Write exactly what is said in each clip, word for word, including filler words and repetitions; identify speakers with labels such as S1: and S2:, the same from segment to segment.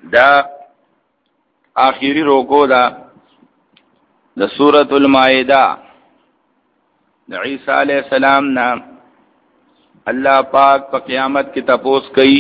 S1: دا آخری روکو دا د سورۃ المائدہ د عیسی علیہ السلام نا الله پاک په قیامت کې تپوس کوي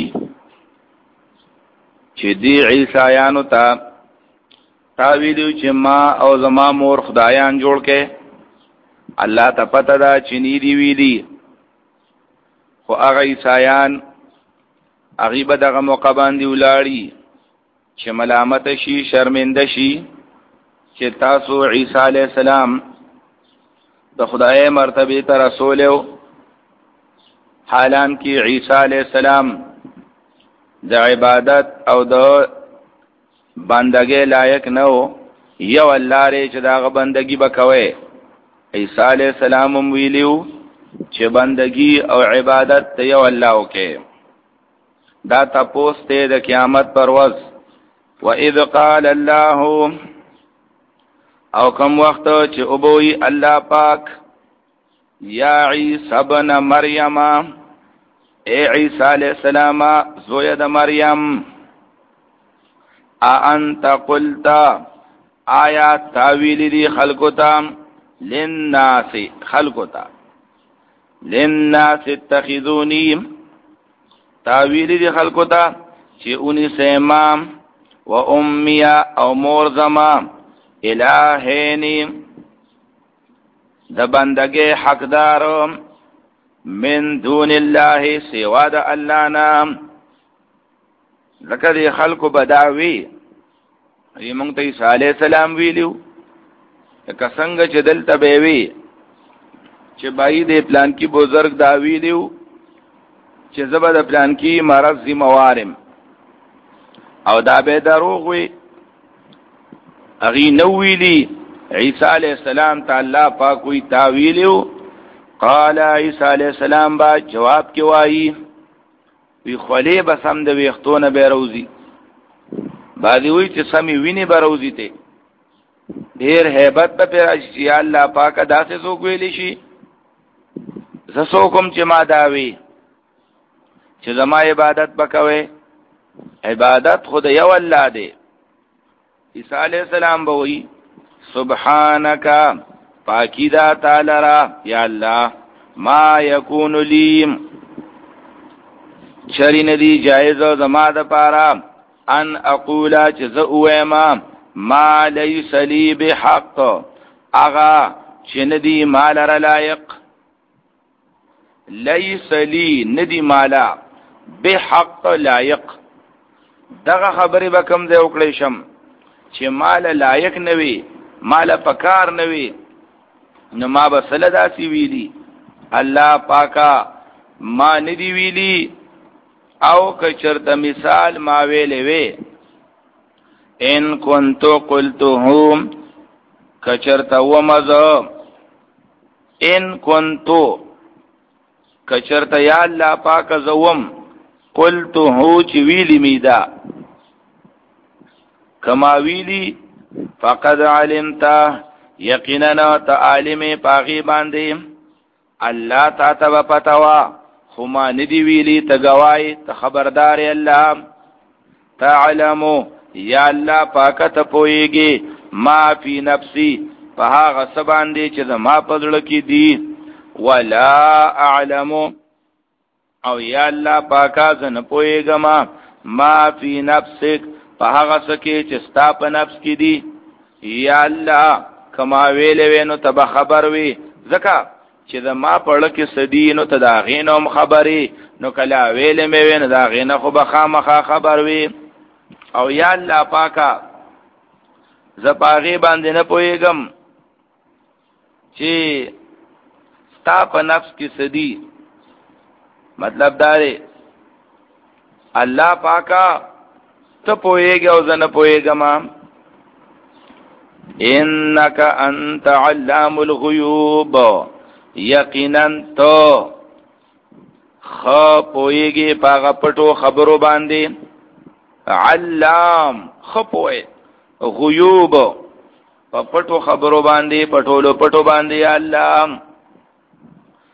S1: چې دی عیسایانو ته تاویلو چې ما او زما مور خدایان جوړ کې الله ته پته دا چې نی دی ویلي خو هغه عیسایان هغه به دغه موقع باندې ولاړی چې ملامت شي شرمنده شي چې تاسو عیسی علیہ السلام د خدای مرتبه ته رسول یو حالان کې عیسی علیہ السلام د عبادت او د بندګۍ لایق نه و یو الله ری چې داغه بندګي وکوي عیسی علیہ السلام ویلیو چې بندګي او عبادت ته یو الله وکي دا تاسو ته د قیامت پر ورځ وَإِذْ قَالَ اللَّهُ او کم وقت چې اوبوي الله پاک یا عیسی ابن مریم اے عیسی علیہ السلام زوی د مریم انت قلت آیا تاویل دی خلقتا للناس خلقتا للناس اتخذونی تاویل دی خلقتا چې اونی سیمام و امیا او مور زما الہین د بندګۍ حقدار من دون الله سوا د الله نام لکه دی خلق بداوی ای مونږ ته عیسی علیہ السلام ویلو که څنګه چې دلته به وی چې بای دې پلان کې بزرگ دا ویلو چې زبر پلان کې مرض ذمہوارم او دا به دروغ وي اغي نو ویلی عیسی علیہ السلام تعالی پاک وی تاویلو قال عیسی علیہ السلام با جواب کې وایي وی خلی بسم د ویختونه به روزي بعضی وی چې سمي ویني به روزي ته ډیر hebat په راشي الله پاک داسې څوک ویلی شي زسو کوم چې ما داوي چې زما عبادت وکوي عبادت خود یو الله دی عیسی علیہ السلام بوئی سبحانک پاکی دا تعالی را یا اللہ ما یکون لیم چری ندی جائز زما د پارا ان اقولا چز اویما ما لیس لی بحق اغا چندی مال را لائق لیس لی ندی مالا بحق لائق دغه خبرې به کم دی وکړی شم چې مال لایق نوي مال پکار نوي نو ما به سله داسې ویلي الله پاکا ما ندی ویلي او که چرته مثال ما ویلې وی ان کنتو قلتهم که چرته ومزه ان کنتو که چرته یا الله پاک زوم قلتو هو چې ویلی میدا کما ویلی فقد علمتا یقینا تعالیم پاغي باندې الله تا ته پتاوا خو ما ندی ویلی ته گواہی ته خبردار الله تعلمو یا الله پاک ته پويږي ما فی نفسی په هغه سبان دي چې ما پزړه کې دي ولا اعلمو او یا الله پاکا زن پویګما ما فی نفسک په هغه سکه چې ستا په نفس کې دی یا الله کما ویلې وینو ته خبر وی زکه چې دا ما پړل کې سدی نو ته دا غینوم خبري نو کلا ویلې مې وین دا غینه خو بخامخه خبر وی او یا الله پاکا زپاغي باندې نه پویګم چې ستا په نفس کې سدی مطلب داره الله پاکا ته پويږي او زنه پويګما انک انت علام الغیوب یقینا تو خ پويږي پاغه پټو خبرو باندې علام خ پوي غیوب په پټو خبرو باندې پټولو پټو باندې الله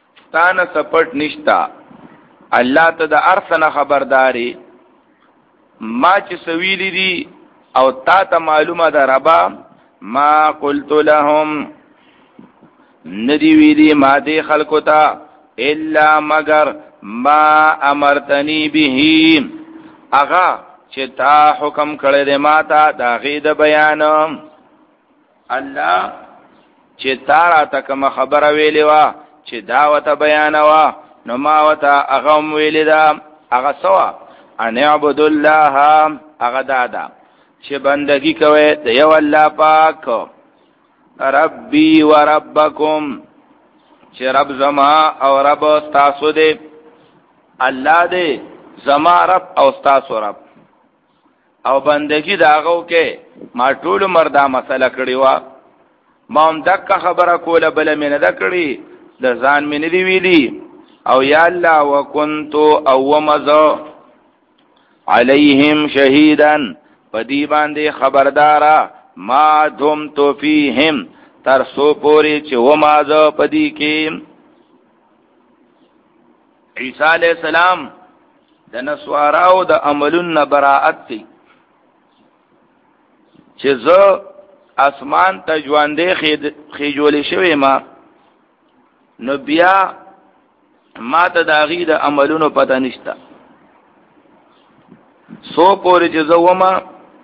S1: ستانه سپټ نشتا الله ته د ارسنه خبرداري ما چې سویلی دي او تا ته معلومه ده ربا ما قلت لهم ندی ویلی ما دی خلقو تا الا مگر ما امرتنی به اغا چې تا حکم کړی دی ما ته د هغې د بیان الله چې تا راته کومه خبره ویلې وه چې دا ورته بیانوه نو ما ورته هغه هم ویلې ده هغه څه وه ان اعبدوا الله هغه دا ده چې بندګي کوئ د یو الله پاک ربي و ربکم چې رب زما او رب ستاسو دی الله دی زما رب او ستاسو رب او بندگی داغو کې ما ټول مردا مسله کړی و ما هم دغه خبره کوله بل مې نه ده کړی د ځان مې نه دی ویلي او یا الله وکنت او مزه علیهم شهیدا پدی باندې خبردارا ما دمت فیهم تر سو پوری چې و مازه پدی کې عیسی علیہ السلام د نسواراو د عملون براءت تی چې زه اسمان ته ژوندې خېجولې شوی ما نو بیا ما ته د هغې د عملونو پته نشته سو پورې چې زه ومه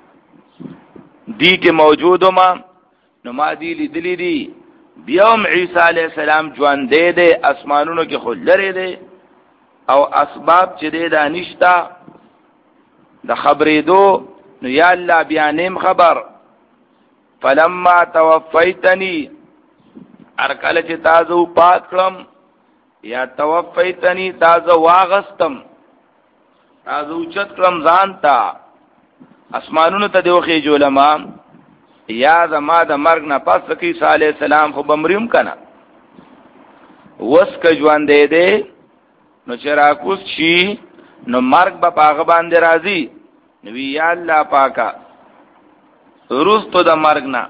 S1: دی کې موجود ومه نو ما دی لیدلی دي بیا هم عیسی علیہ السلام ژوندی دی اسمانونو کې خو لرې دی او اسباب چې دی دا نشته د خبرېدو نو یا الله بیا نیم خبر فلما توفیتنی ارکل چې تازو پات کړم یا توفیتنی تازو واغستم تازو چت کړم ځان تا اسمانونو ته دیو خېجولما یا زما د مرګ نه پس کې عیسی علیہ السلام خو بمریم کنه وس ک ژوند دی دی نو چې راکوس شي نو مرګ به پاغه باندې راځي نو یا الله پاکا روستو د مرګ نه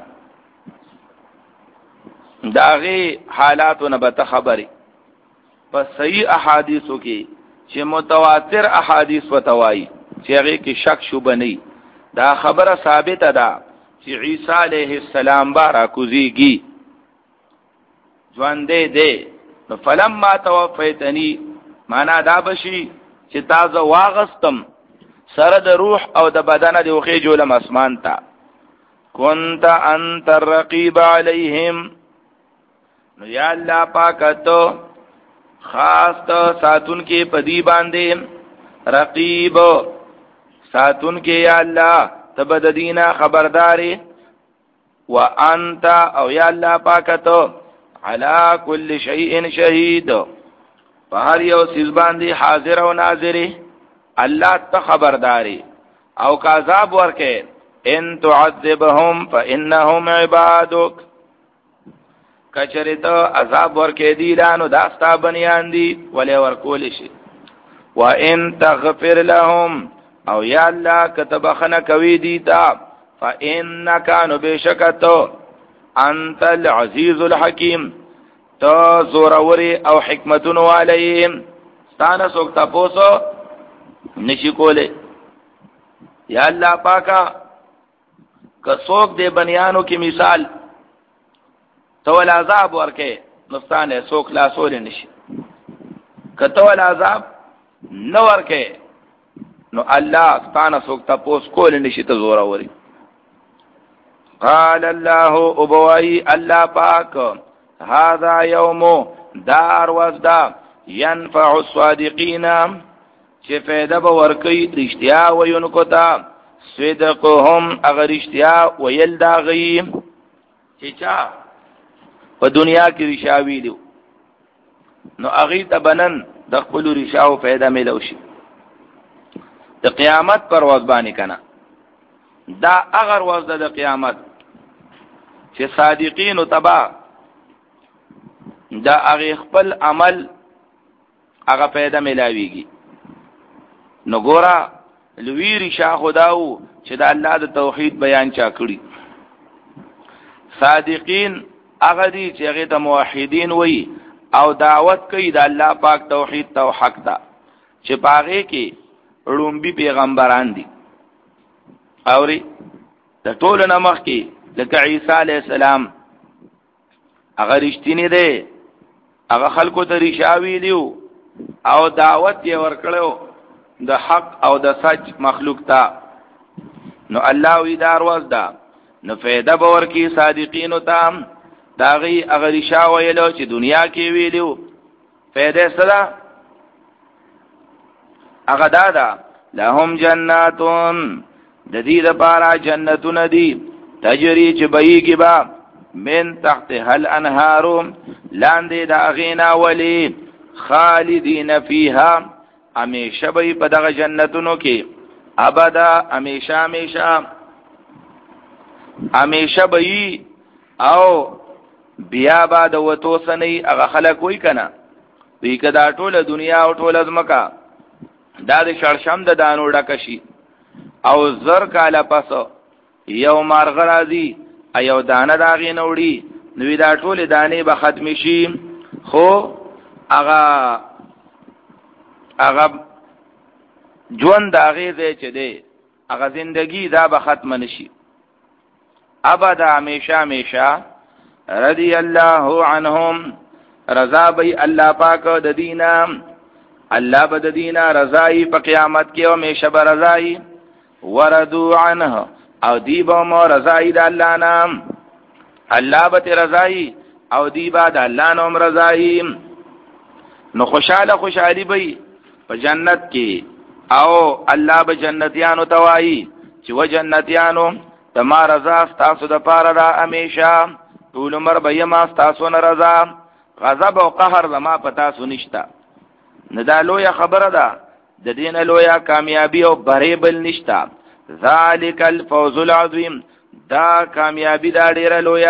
S1: داغه حالاتونه به خبري په صحیح احادیثو کې چې متواتر احادیث وتوای چې هغه کې شک شوبه نه دا خبره ثابته ده چې عیسی علیہ السلام بارا کوزیږي ژوند دی نو فلما توفیتنی معنا دا بشي چې تازه واغستم سره د روح او د بدن د وخې جوړم اسمان ته كنت انت الرقيب عليهم نو یا الله پاکتو خاص ته ساتون کې پدی باندې رقیب ساتون کې یا الله تبددینا خبرداري وانت او یا الله پاکتو على كل شيء شهيد فهر یو سیز باندې حاضر او ناظر الله ته خبرداري او کا عذاب ورکه ان تعذبهم فانهم عبادك کچریته عذاب ورکه دی لانو داستا بنیان دی ولې ورکول شي وان تغفر لهم او یا الله کتبخنه کوي دی تا فانك ان بشکتو انت العزيز الحكيم تو زوروري او حکمتون علیهم ستانه سوک تاسو نشی کوله یا الله پاکا کڅوک دے بنیانو کی مثال تو العذاب ورکه نستانه سوک لا سول نشي کتو العذاب نو ورکه نو الله ستانه سوک تاسو کول نشي ته زوروري قال الله ابوي الله پاک هذا يوم دار وزدا ينفع الصادقين چې فائدہ به ورکي رښتیا وینکو ته صدقهم اگر رښتیا ویل دا غي چې چا په دنیا کې رښاوي دي نو اغي ته بنن د خپل رښاو فائدہ ملو شي د قیامت پر ورځ باندې کنه دا اگر ورځ د قیامت چې صادقین او تبا دا هغه خپل عمل هغه پیدا ملاويږي نو ګورا لوی رشا خداو چې د الله د توحید بیان چا کړی صادقین هغه دي چې هغه د موحدین وای او دعوت کوي د الله پاک توحید تو حق دا چې پاغه کې رومبي پیغمبران دي اوري د ټول نمخ کې لکه عیسی علی السلام هغه رښتینی دی، هغه خلکو ته رښاوی دیو او دعوت یې ورکړو د حق او د سچ مخلوق ته. نو الله وی دار وزدا نو فایده باور کی صادقینو ته داغي هغه رښا ویلو چې دنیا کې ویلو فایده سره هغه دادا لهم جناتون د دې لپاره جنتونه دي تجری چې بهيږي با من تحت هل انهار لاندې د اغینا ولی خالدین فیها همیشه به په دغه جنتونو کې ابدا همیشه همیشه همیشه به او بیا بعد وته سنی هغه خلک وای کنه وی کدا ټوله دنیا او ټوله ځمکا دا د شړشم د دانو ډکشي او زر کاله پس یو مارغ راځي ایو دانه داغې نوړي نو دا ټول دانې به ختم شي خو هغه هغه ژوند داغې ځای چې دی هغه زندگی دا به ختم نشي ابدا همیشه همیشه. رضی الله عنهم رضا بی الله پاک د دینا الله بد دینا رضای په قیامت کې همیشه به رضای وردو عنه او دی با مو رضای د الله نام الله به رضای او دی با د الله نام رضای. نو خوشاله خوشالي به په جنت کې او الله به جنتیانو توای چې و جنتیانو تما رضا تاسو د پاره را همیشه ټول عمر به ما تاسو نه رضا غضب او قهر زما پتا سنشتا نه دا لوی خبره ده د دین لوی کامیابی او بری بل نشتا. ذالک الفوز العظیم دا کامیابی دا ډیره لوی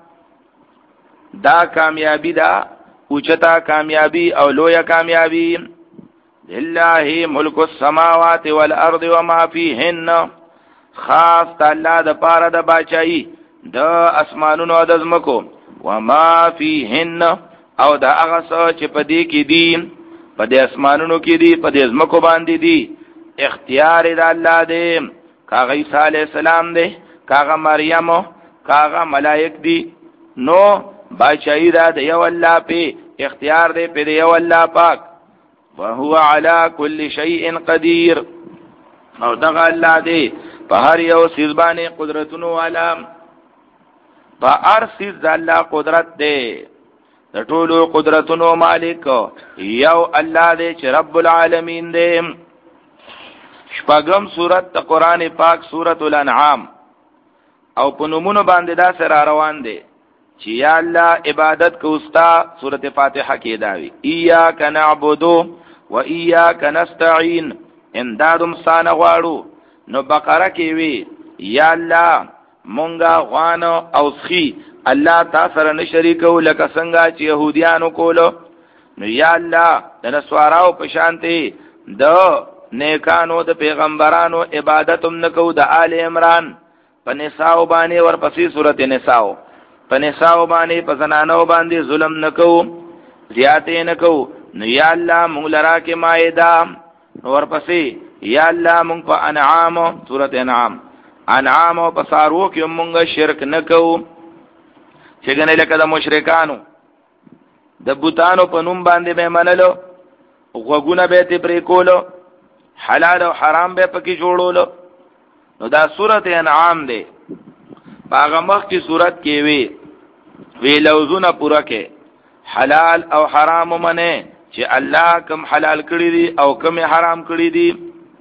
S1: دا کامیابی دا اوچتا کامیابی او لوی کامیابی. لله ملک السماوات والارض وما فيهن خاص الله د پاره د بچای د اسمانونو او د زمکو وما فيهن او د هغه څه چې په دې کې دي په دې اسمانونو کې دي په دې زمکو باندې دي اختیار د الله دی. کاغه عیسی علی السلام دی کاغه مریم کاغه ملائک دی نو بچای دا د یو الله په اختیار دی په یو الله پاک وهو على كل شيء قدير او دغه الله دی په هر یو سیز باندې قدرتونو والا په هر سیز الله قدرت دی د ټولو قدرتونو مالک یو الله دی چې رب العالمین دی. شپږم سورت د قران پاک سورۃ الانعام او په نومونو باندې دا سره روان دی چې یا الله عبادت کوستا سورۃ فاتحه کې داوی ایاک نعبد و ایاک نستعين امدادم سان غواړو. نو بقره کې وی یا الله مونږه غوانو او سخی الله تاسو سره نه شریکو لکه څنګه چې يهوديانو کولو. نو یا الله د نسواراو په شانتي د نیکانو د پیغمبرانو عبادتوم نکو. د آل عمران په نساء باندې ورپسې سورته نساء په نساء باندې په زنانو باندې ظلم نکو زیاتې نکو. نو یا الله مونږ لرا کې مائده ورپسې یا الله مونږ په انعام سورته انعام انعام او پسارو کې مونږ شرک نکو چې ګنې لکه د مشرکانو د بوتانو په نوم باندې به منلو غوګونه به ته پرې کولو حلال او حرام به پکې جوړولو. نو دا سورته انعام دی باغه مخ کی صورت کې وی وی لوزونه پورا کې حلال او حرام منه چې الله کوم حلال کړی دي او کوم حرام کړی دي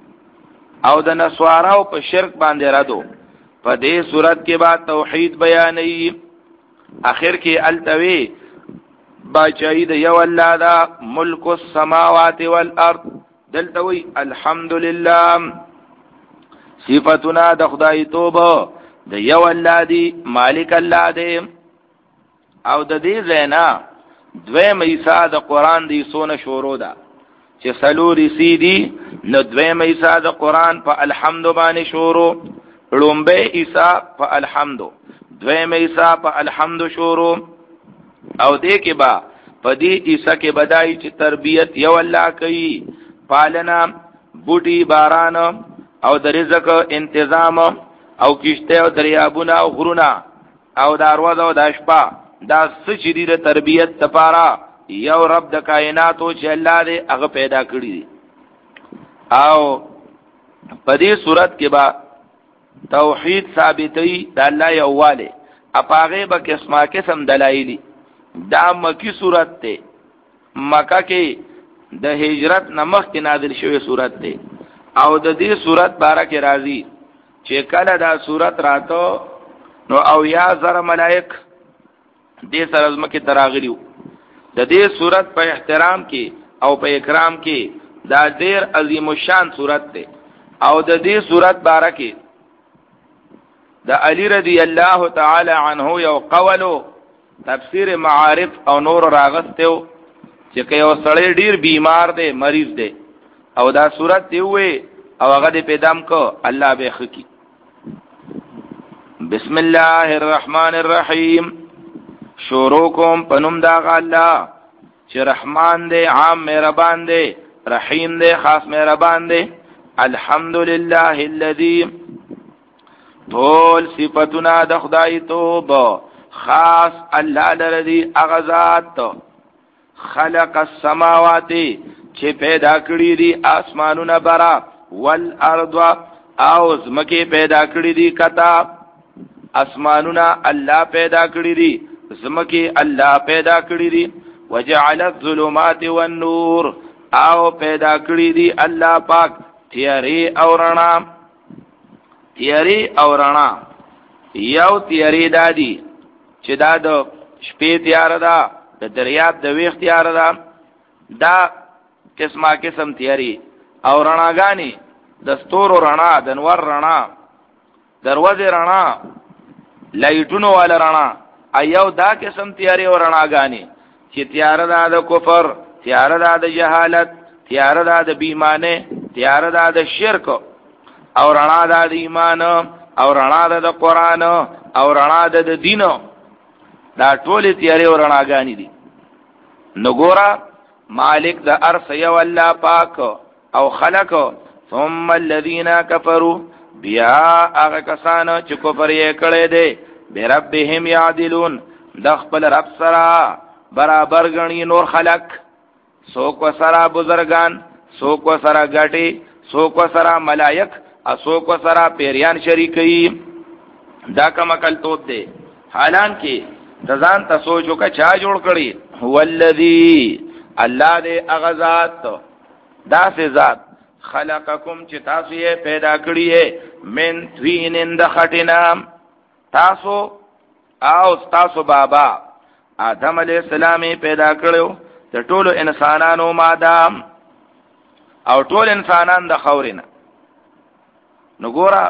S1: او د نسواراو په شرک باندې رادو. په دې صورت کې با توحید بیانې اخر کې التوی باچای د یو الله دا ملک السماوات والارض دلتوی الحمدلله صفاتنا د خدای توبه د یو الله دی مالک الله دی. او د دې زینا دویم ایسا د قران دی سونه شروع ده چې سلوري سی دی نو دویم ایسا د قران په الحمد باندې شروع لومبه ایسا په الحمد دویم ایسا په الحمد شروع او دې کې با په دې ایسا کې بدای چې تربیت یو الله کوي پالنا بوټي باران او د رزق انتظام او کشته او دریابونه او غرونه او دروازه او د شپه دا سچ دي د تربیت لپاره یو رب د کائنات او چې الله دې هغه پیدا کړی دي. او په دې صورت کې با توحید ثابتوي د الله یوواله اپاغه به قسمه قسم دلایلی. دا مکی صورت ته مکه کې د هجرت نمخ کې نازل شوی صورت ته او د دې صورت بارکه راضی چې کله دا صورت راتو نو او یا زر ملائک دې سره زمکه تراغلیو. د دې صورت په احترام کې او په اکرام کې دا ډیر عظیم الشان صورت ده. او د دې صورت بارکه د علی رضی الله تعالی عنه یو قولو تفسیر معارف او نور راغستو چې یو سړی ډیر بیمار دی مریض دی او دا صورت دی وې او هغه دې پیدام کو الله به خکی. بسم الله الرحمن الرحیم شروع کوم پنوم دا الله چې رحمان دی عام مهربان دی رحیم دی خاص مهربان دی. الحمدلله الذی طول صفاتنا د خدای توب خاص الله لري اغذات خلق السماوات چې پیدا کړی دي اسمانونه برا والارض او زمکه پیدا کړی دي کتا اسمانونه الله پیدا کړی دي زمکه الله پیدا کړی دي. وجعل الظلمات والنور او پیدا کړی دي الله پاک تیاری او رڼا. تیاری او رڼا یو تیاری دادی چې دا د شپې تیار ده د دریاب د ویخ تیار ده دا قسمه قسم تیاری او رڼاګانی د ستورو رڼا د نور رڼا دروازه رڼا لایټونو والا رڼا ایو دا قسم تیاری او رڼاګانی چې تیار ده د کفر تیار ده د جهالت تیار ده د بیمانه تیار ده د شرک او رڼا ده د ایمان او رڼا ده د قران او رڼا ده د دین. دا ټول تیاری او رڼاګانی دي. نګورا مالک د ارض یو الله پاک او خلق ثم الذين كفروا بیا هغه کسان چې کفر یې کړی دی بربهم يعدلون د خپل رب سره برابر غنی نور خلق سوک وسرا بزرگان سوک وسرا غټي سوک وسرا ملائک اسوک وسرا پیریان شریکي. دا کوم کل توپ دی حالان کې تزان ته سوچو کا چا جوړ کړي هو الذی الله دې اغذات دا سه ذات خلقکم چې تاسو یې پیدا کړی ہے من توینن د خټینا تاسو او تاسو بابا آدم علیہ السلام پیدا کړو د ټولو انسانانو مادام او ټول انسانان د خورینه. نګورا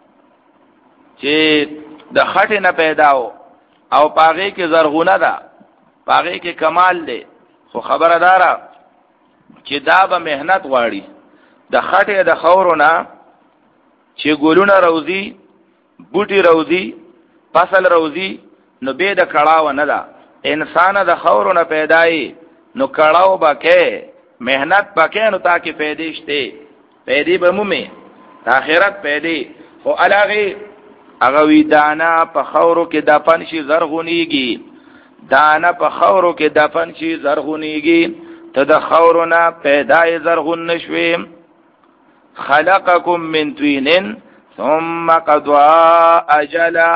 S1: چې د خټینه پیداو او پاغه کې زرغونه ده پاغه کې کمال دی خو خبردارا چې دا به مهنت غواړي. د خټه د خورونه چې ګلونه روزي بوټي روزي فصل روزي نو به د کړهو نه ده. انسان د خورونه پیدای نو کړهو بکې مهنت بکې نو تاکي پیدېشته پیدې به مومي آخرت پیدې خو علاغه هغه وی دانا په خورو کې دفن شي زرغونیږي دانا په خورو کې دفن شي زرغونیږي ته د خورونه پیدای زرغون نشوي. خلقکم من طین ثم قضى اجلا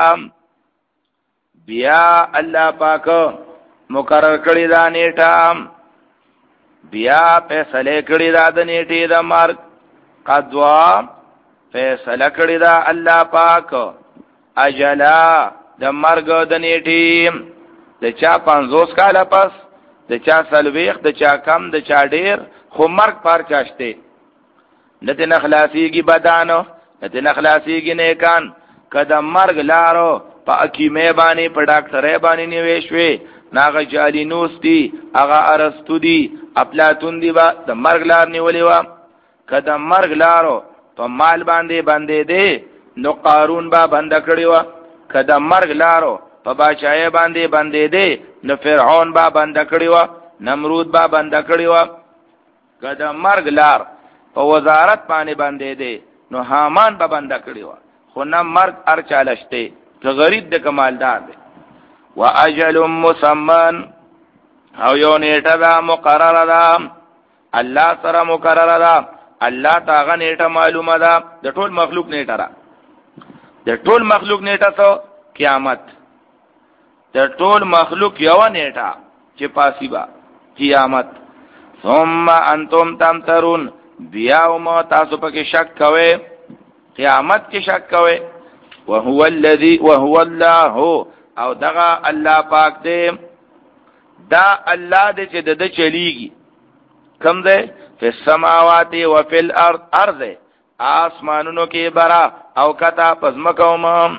S1: بیا الله پاک مقرر کړی دا نیټه بیا فیصله کړی دا د نیټه د مرګ قضا فیصله کړی دا الله پاک اجلا د مرګ د نیټه د چا پنځوس کال پس د چا سلويخ د چا کم د چا ډیر خو مرګ پر چاشته نته نخلاصيږي بدانو نته نخلاصيږي نیکان کده مرګ لارو په حکیمه باندې په ډاکټرې باندې نیويشوي ناغه جالینوس دی هغه ارسطو دی افلاطون دی با د مرګ لار نیولې و کده مرګ لارو په مال باندې باندې دی نو قارون با بند کړی و کده مرګ لارو په بادشاہي باندې باندې دی نو فرعون با بند کړی و نمرود با بند کړی و کده مرګ لار په وزارت باندې باندې دی نو حامان به بنده کړی و، خو نه مرګ هر چاله شته، که غریب د کمالدار دی. و اجل مسمن او یو نیټه ده مقرره ده، الله سره مقرره ده، الله ته هغه نیټه معلومه ده، د ټول مخلوق نیټه ده. د ټول مخلوق نیټه څه؟ قیامت. د ټول مخلوق یو نیټه چې پاسی با قیامت. ثم انتم تمترون، بیا ما تاسو پکې شک کوئ، قیامت کې شک کوئ. وهو الذي وهو الله، او دغه الله پاک دې، دا الله دې چې د چلیږي کم دې فی السماوات و فی الارض، ارض آسمانونو کې برا او کتا پزمکو ما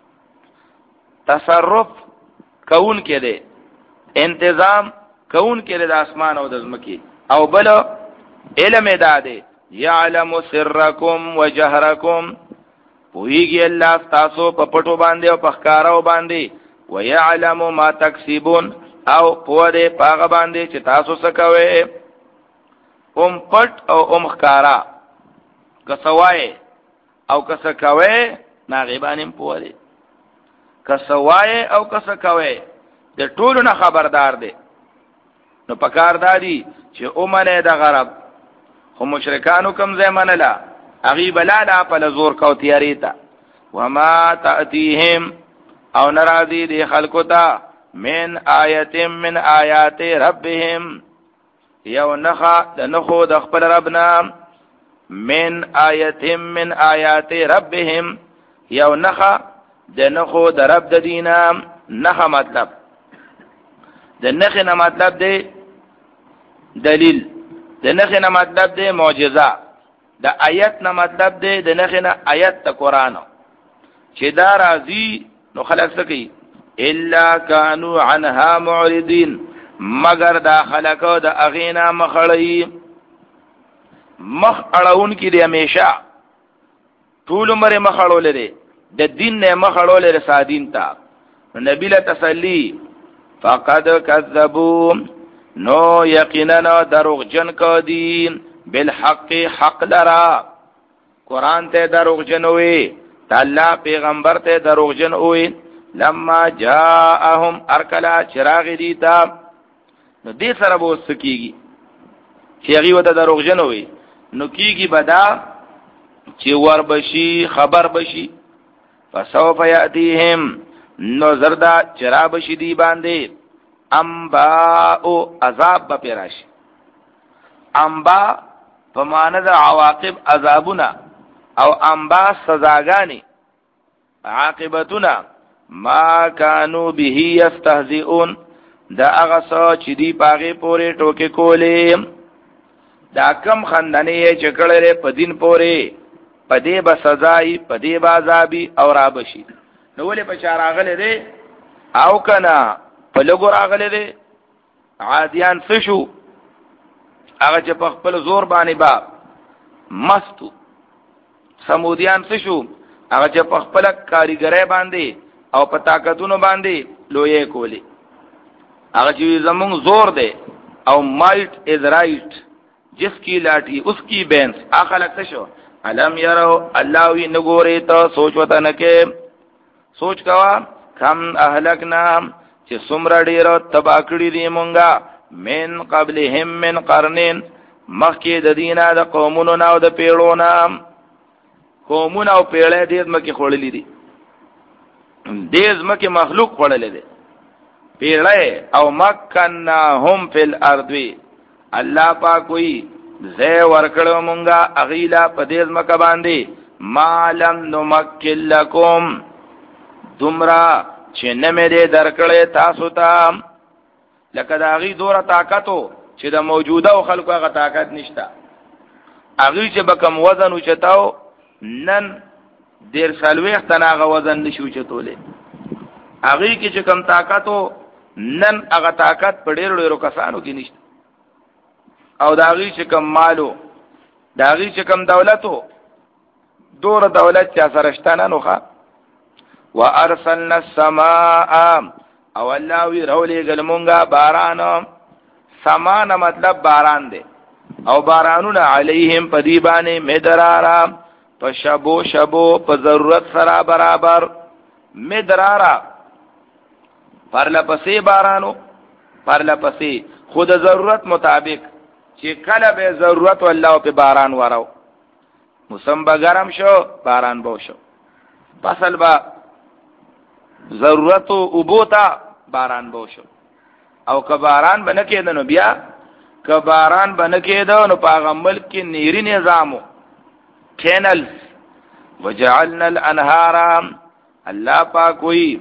S1: تصرف کون کې دې، انتظام کون کې دې د اسمان او د زمکی. او بل علم داده یعلم سرکم و جهرکم، پویږي الله تاسو په پټو باندې او په ښکارو باندې. و یعلم ما تکسبون، او په دې پاغه باندې چې تاسو څه کوئ، اوم پټ او اوم ښکارا، کسوای او کس کوي ناغیبانم په دې، کسوای او کس کوي د ټولو نه خبردار دی. نو پکار دادی چې اومنه د غرب، خو مشرکانو کم زمنلا اغیب لالا په زور کو تیاری تا. وما تاتیهم، او ناراضی دی خلقو تا، من آیت من آیات ربهم، یو نخا د نخو د خپل ربنا، من آیت من آیات ربهم، یو نخا د نخو د رب د دینا. نخا مطلب د نخ نه مطلب دی دلیل، د نخ نه مطلب دی معجزه، د آیت نه مطلب دی د نخ نه آیت ته قران چې دا راضی. نو خلق سکی الا كانوا عنها معرضين، مگر دا خلقو د اغینا مخړی، مخ اړون کی دی همیشه، ټول عمر مخړول لري د دین نه مخړول لري سادین تا. نبی له تسلی فقد كذبوا، نو یقینا دروغ جن کو دین، بالحق حق لرا، قران ته دروغ جن وي، الله پیغمبر ته دروغ جن وي. لما جاءهم ارکلا چراغ دیتا، نو دې سره به وسکیږي چې هغه وته دروغ جن وي، نو کیږي بدا چې ور بشي خبر بشي. فسوف یاتیهم، نو زردا چرا بشي دی باندې انبا او عذاب به پیراشي. انبا په معنی د عواقب عذابنا، او انبا سزاګانی عاقبتنا، ما كانوا به يستهزئون، دا هغه څه چې دی پاغه پورې ټوکې کولې، دا کم خندنې چې کړلې په دین پورې، په دې به سزای، په دې به عذابي او را بشي. نو ولې په چار راغله دي او کنا په لګو راغله دي. عادیان څه شو؟ هغه چې په خپل زور باندې با مستو. سمودیان څه شو؟ هغه چې په خپل کاریګرۍ باندې او په طاقتونو باندې لوی کولی. هغه چې زمون زور دی او مایټ از رائٹ، جس کی لاٹھی اس کی بینس، آخر لگتا شو. علم یرو، اللہ وی نگوری تا سوچ وطا نکے، سوچ کوا کم اہلکنا چه سمر دیرو تباکڑی دی منگا، من قبلهم من قرنین، مخی د دینا د قومونونا او د پیڑونا. قومون او پیڑے دیز مکی خوڑلی دی، دیز مکی مخلوق خوڑلی دی، پیڑے او مکناهم فی الارضوی. اللہ پاکوی زی ورکڑو منگا اغیلا پا دیز مکا باندی، ما لم نمکل لکم، دمرا چه نمی دی درکڑے تاسو تا، لکه دا اغی دور طاقتو چه دا موجوده و خلقو اغا طاقت نشتا. اغی چه بکم وزن وچتاو نن دیر سالویخ تناغا وزن نشو چتولے، اغی کی چه کم طاقتو نن اغا طاقت پر دیر دیرو کسانو کی نشتا. او داغی چې کم مالو، داغی چې کم دولتو، دور دولت چا سرشتانا نوخا. وارسلنا السماء، او اللہ وی رولی گلمونگا بارانا. سمانا مطلب باران دے، او بارانونا علیہم پدیبانے مدرارا، په شبو شبو په ضرورت سره برابر مدرارا پرله پسې بارانو پرله پسې خود ضرورت مطابق چې کله به ضرورت والله په باران وراو موسم به ګرم شو باران بو شو فصل با ضرورت او بوتا باران بو شو او که باران بنه کېد نو بیا که باران بنه کېد نو په هغه ملک کې نیری نظامو کینل وجعلنا الانهار الله پاک وی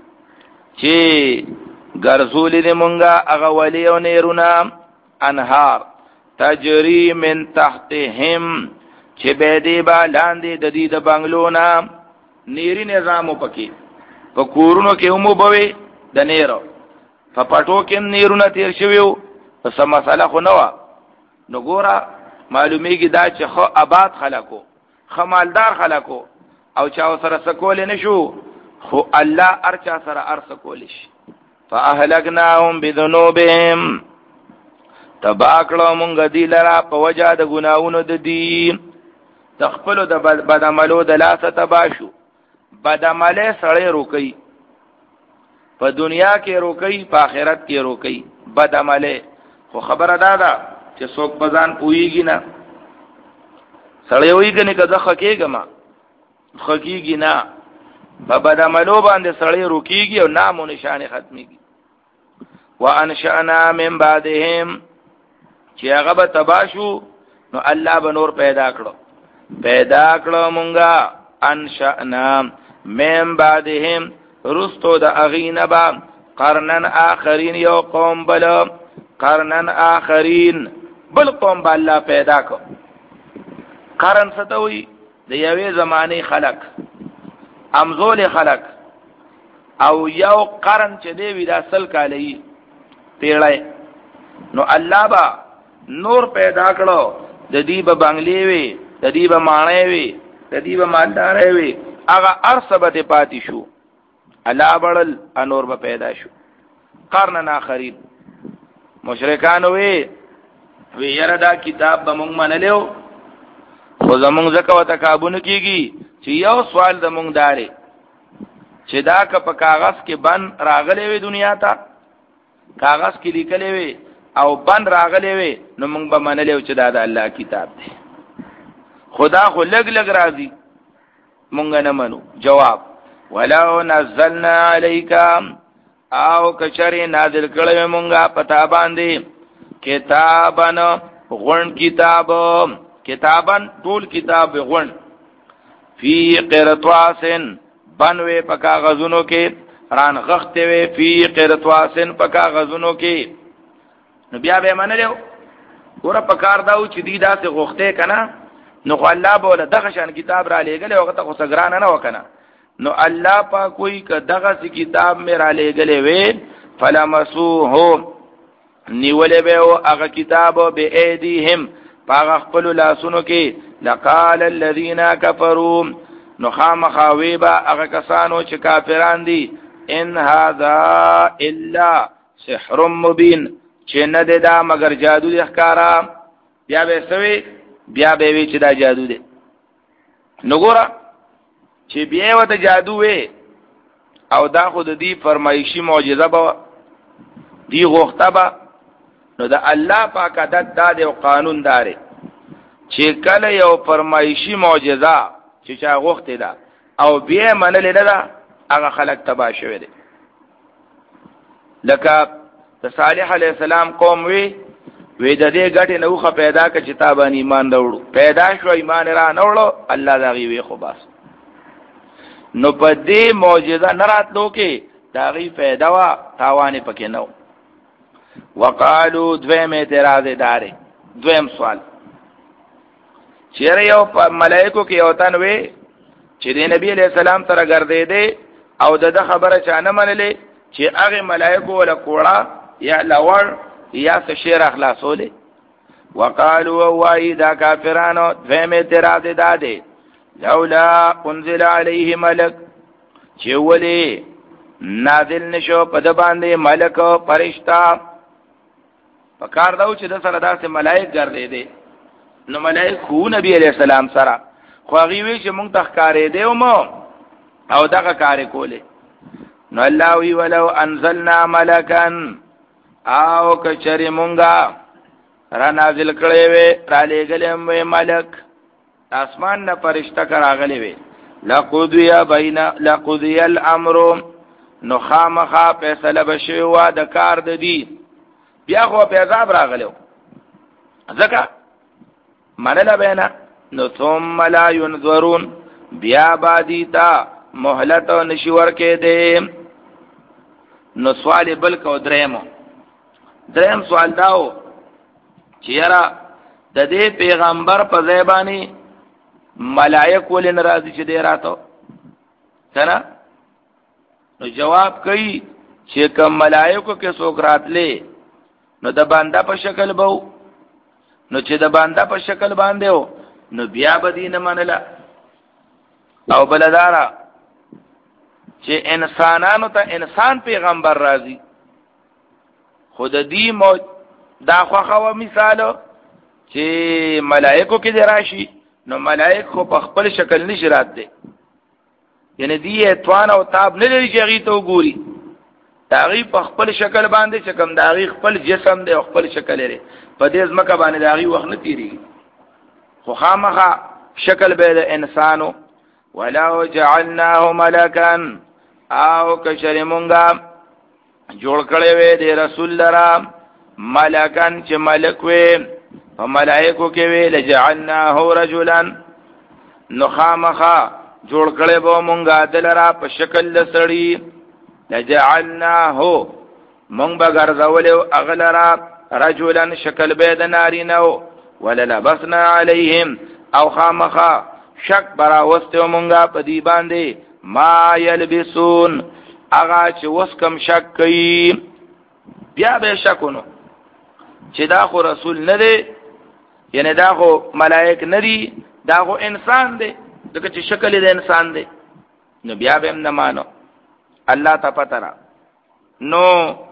S1: چې ګرځولې دې مونږه هغه ولی او نیرونه انهار تجری من تحتهم چې به دې با لاندې د دې د بنگلونا نیری نظامو پکې په کورونو کې همو بوي د نیرو په پټو کې نیرونه تیر شویو په سم مسله خو نو نو ګورا معلومیږي دا چې خو آباد خلکو خمالدار خلکو او چا سره سکول نشو خو الله ارچا سره ارس کولیش فاهلكناهم بذنوبهم تباکلو مونږ دی لرا په وجا د ګناونو د دی تخپلو د بدعملو د لاسه تباشو بدعمله سړی روکي په دنیا کې روکي په آخرت کې روکي بدعمله خو خبره دادا چې څوک بزان پويږي نه سړی وایي کنه کزه خکېګما خکېږي نه په بدعملو باندې سړی روکيږي او نام او نشانه ختميږي وانشأنا من بعدهم چې هغه به تباشو نو الله به نور پیدا کړو پیدا کړو مونږه انشأنا من بعدهم رستو د اغینبا قرنن آخرین یو قوم بل قرنن آخرین بل قوم با الله پیدا کو قرن ستوي د یوې زمانه خلق امزول خلق او یو قرن چې دی وی د اصل کالی پیړای نو الله با نور پیدا کړو د دې به بنگلې وي د دې به مانې وي د دې به مالدارې وي هغه ارسبه پاتې شو الله بړل انور به پیدا شو قرن آخرین مشرکان وی وی یره دا کتاب به مونږ منلو خو زمونږ زکه وته کابونه کیږي چې یو سوال زمونږ داري چې دا که په کاغذ کې بن راغلي وي دنیا ته کاغذ کې لیکلي وي او بن راغلي وي نو مونږ به منلو چې دا د الله کتاب دی خدا خو لګ لګ راځي مونږ نه منو جواب ولو نزلنا عليك او کچری نازل کړو مونږه پتا باندې کتابن غون کتاب کتابن ټول کتاب غون فی قرطاسن بنوي پکا غزونو کې ران غخته وی فی قرطاسن پکا غزونو کې نو بیا به منلو ګوره پکار داو چې دی داسې غخته کنا نو الله بوله دغه شان کتاب را لېګل او هغه خو سګران نه وکنه نو الله پاک کوئی که دغه سی کتاب میرا لګلې وې فلمسوه نیولې به او هغه کتاب به ایدیهم پاغ خپل لاسونو کې لقال الذين كفروا نو خامخاویبا هغه کسانو چې کافران دي ان هذا الا سحر مبين چې نه ده دا مگر جادو د ښکارا بیا به سوي بیا به وی چې دا جادو دی نو ګوره چې بیا وته جادو وې او دا خود دی فرمایشی معجزه به دی غوښته به نو دا الله پاک عادت دا او قانون داره چې کله یو فرمایشی معجزه چې چا غوښته ده او بیا منل نه ده هغه خلق تبا شوی دی لکه د صالح علی السلام قوم وی وې د دې غټه نوخه پیدا ک چې تا باندې ایمان وروړو پیدا شو ایمان را نه وړو الله دا غي وی خو بس نو په دې معجزه نراتلو کې دا غي فائدہ وا تاوان پکې نو وقالو دویم اعتراض داري دویم سوال چیرې یو ملائکو کې یو تن وی چې د نبی علیہ السلام تر ګرځې دي او د خبره چانه منلې چې هغه ملائکو ولا کوړه یا لور یا شیر اخلاصوله وقالوا وای دا کافرانو دویم اعتراض داده لولا انزل علیه ملک چې ولی نازل نشو په د باندې ملک فرشتہ پکار داو چې د سره داسې ملائک ګرځې دي نو ملائک خو نبی علیہ السلام سره خو هغه وی چې مونږ تخکارې دیو مو او دغه کارې کولې. نو الله وی ولو انزلنا ملکان او کچری مونږه را نازل کړي وي را لېګلې وي ملک اسمان نه فرشتہ کراغلې وي لقضي بین لقضي الامر نو خامخا فیصله بشي وا د کار د دی بیا خو په عذاب راغلو ځکه منل بینا نو ثم لا ينظرون بیا بادیتا مهلت نشور کې دې. نو سوال بل کو درېمو درېم سوال داو چې یاره د دې پیغمبر په ځای باندې ملائک ولې ناراضي چې دی راته څنګه؟ نو جواب کوي چې کوم ملائکو کې څوک راتلې نو د بنده په شکل بو نو چې د بنده په شکل باندې و نو بیا به دې نه منله. او بلدارا چې انسانانو ته انسان پیغمبر راځي خود دې مو دا خوخه مثالو چې ملائکو کې دی راشي نو ملائک خو په خپل شکل نشي رات دي یعنی دې توان او تاب نه لري چې هغه ته وګوري داغي په خپل شکل باندې چې کوم داغي خپل جسم دی او خپل شکل لري په دې ځمکه باندې داغي وخت نه تیری خو خامخا شکل به د انسانو. ولو جعلناه ملکا او کشرمونګه جوړ کړي وي د رسول لرا ملکان چې ملک وي په ملائکو کې وی لجعلناه رجلا نو خامخا جوړ کړي به مونږه دلرا په شکل لسړي لجعلناه مونږ به ګرځولو اغلرا رجلا شکل به د نارینو وللبسنا عليهم او خامخا شک برا وستو مونږه په دی باندې ما یلبسون اغا چې وس کم شک کوي بیا به شکونو چې دا خو رسول نه دی یعنی دا خو ملائک نه دی دا خو انسان دی دغه چې شکل د انسان دی نو بیا به نه مانو الله تا پتره نو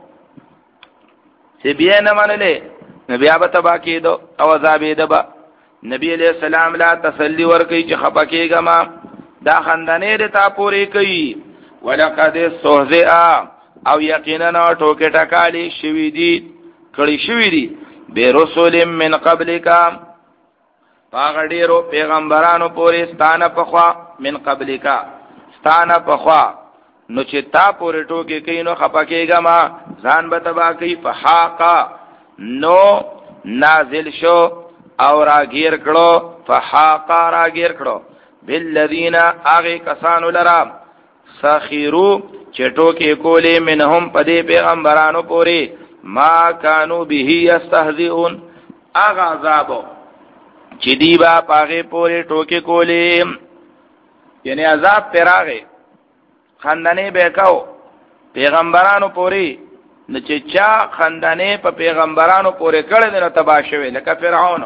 S1: چې بیا نه منلې نو بیا به تبا کېدو او عذاب یې دبا. نبی علیہ السلام لا تسلی ورکی چې خپکیږه ما دا خندنه د تا پوری کوي ولقد استهزئ او یقینا ټوکې ټکالي شوی دي کړي شوی دي به رسول من قبلک پاغ ډیرو پیغمبرانو پوری ستانه پخوا من قبلک ستانه پخوا نو چې تا پوری ټوکې کوي نو خپکیږه ما ځان به تبا کوي فحاقا نو نازل شو او راگیر کړو فحاقا راگیر کړو بالذین اغه کسانو لرا سخیرو چټو کې کولې منهم پدې پیغمبرانو پوری ما کانوا به یستهزئون اغه عذاب چې دی با پاغه پوری ټوکې کولې یعنی عذاب پراغه خندنه وکاو پیغمبرانو پوری نو چې چا خندنه په پیغمبرانو پوری کړل نو تبا شوی لکه فرعون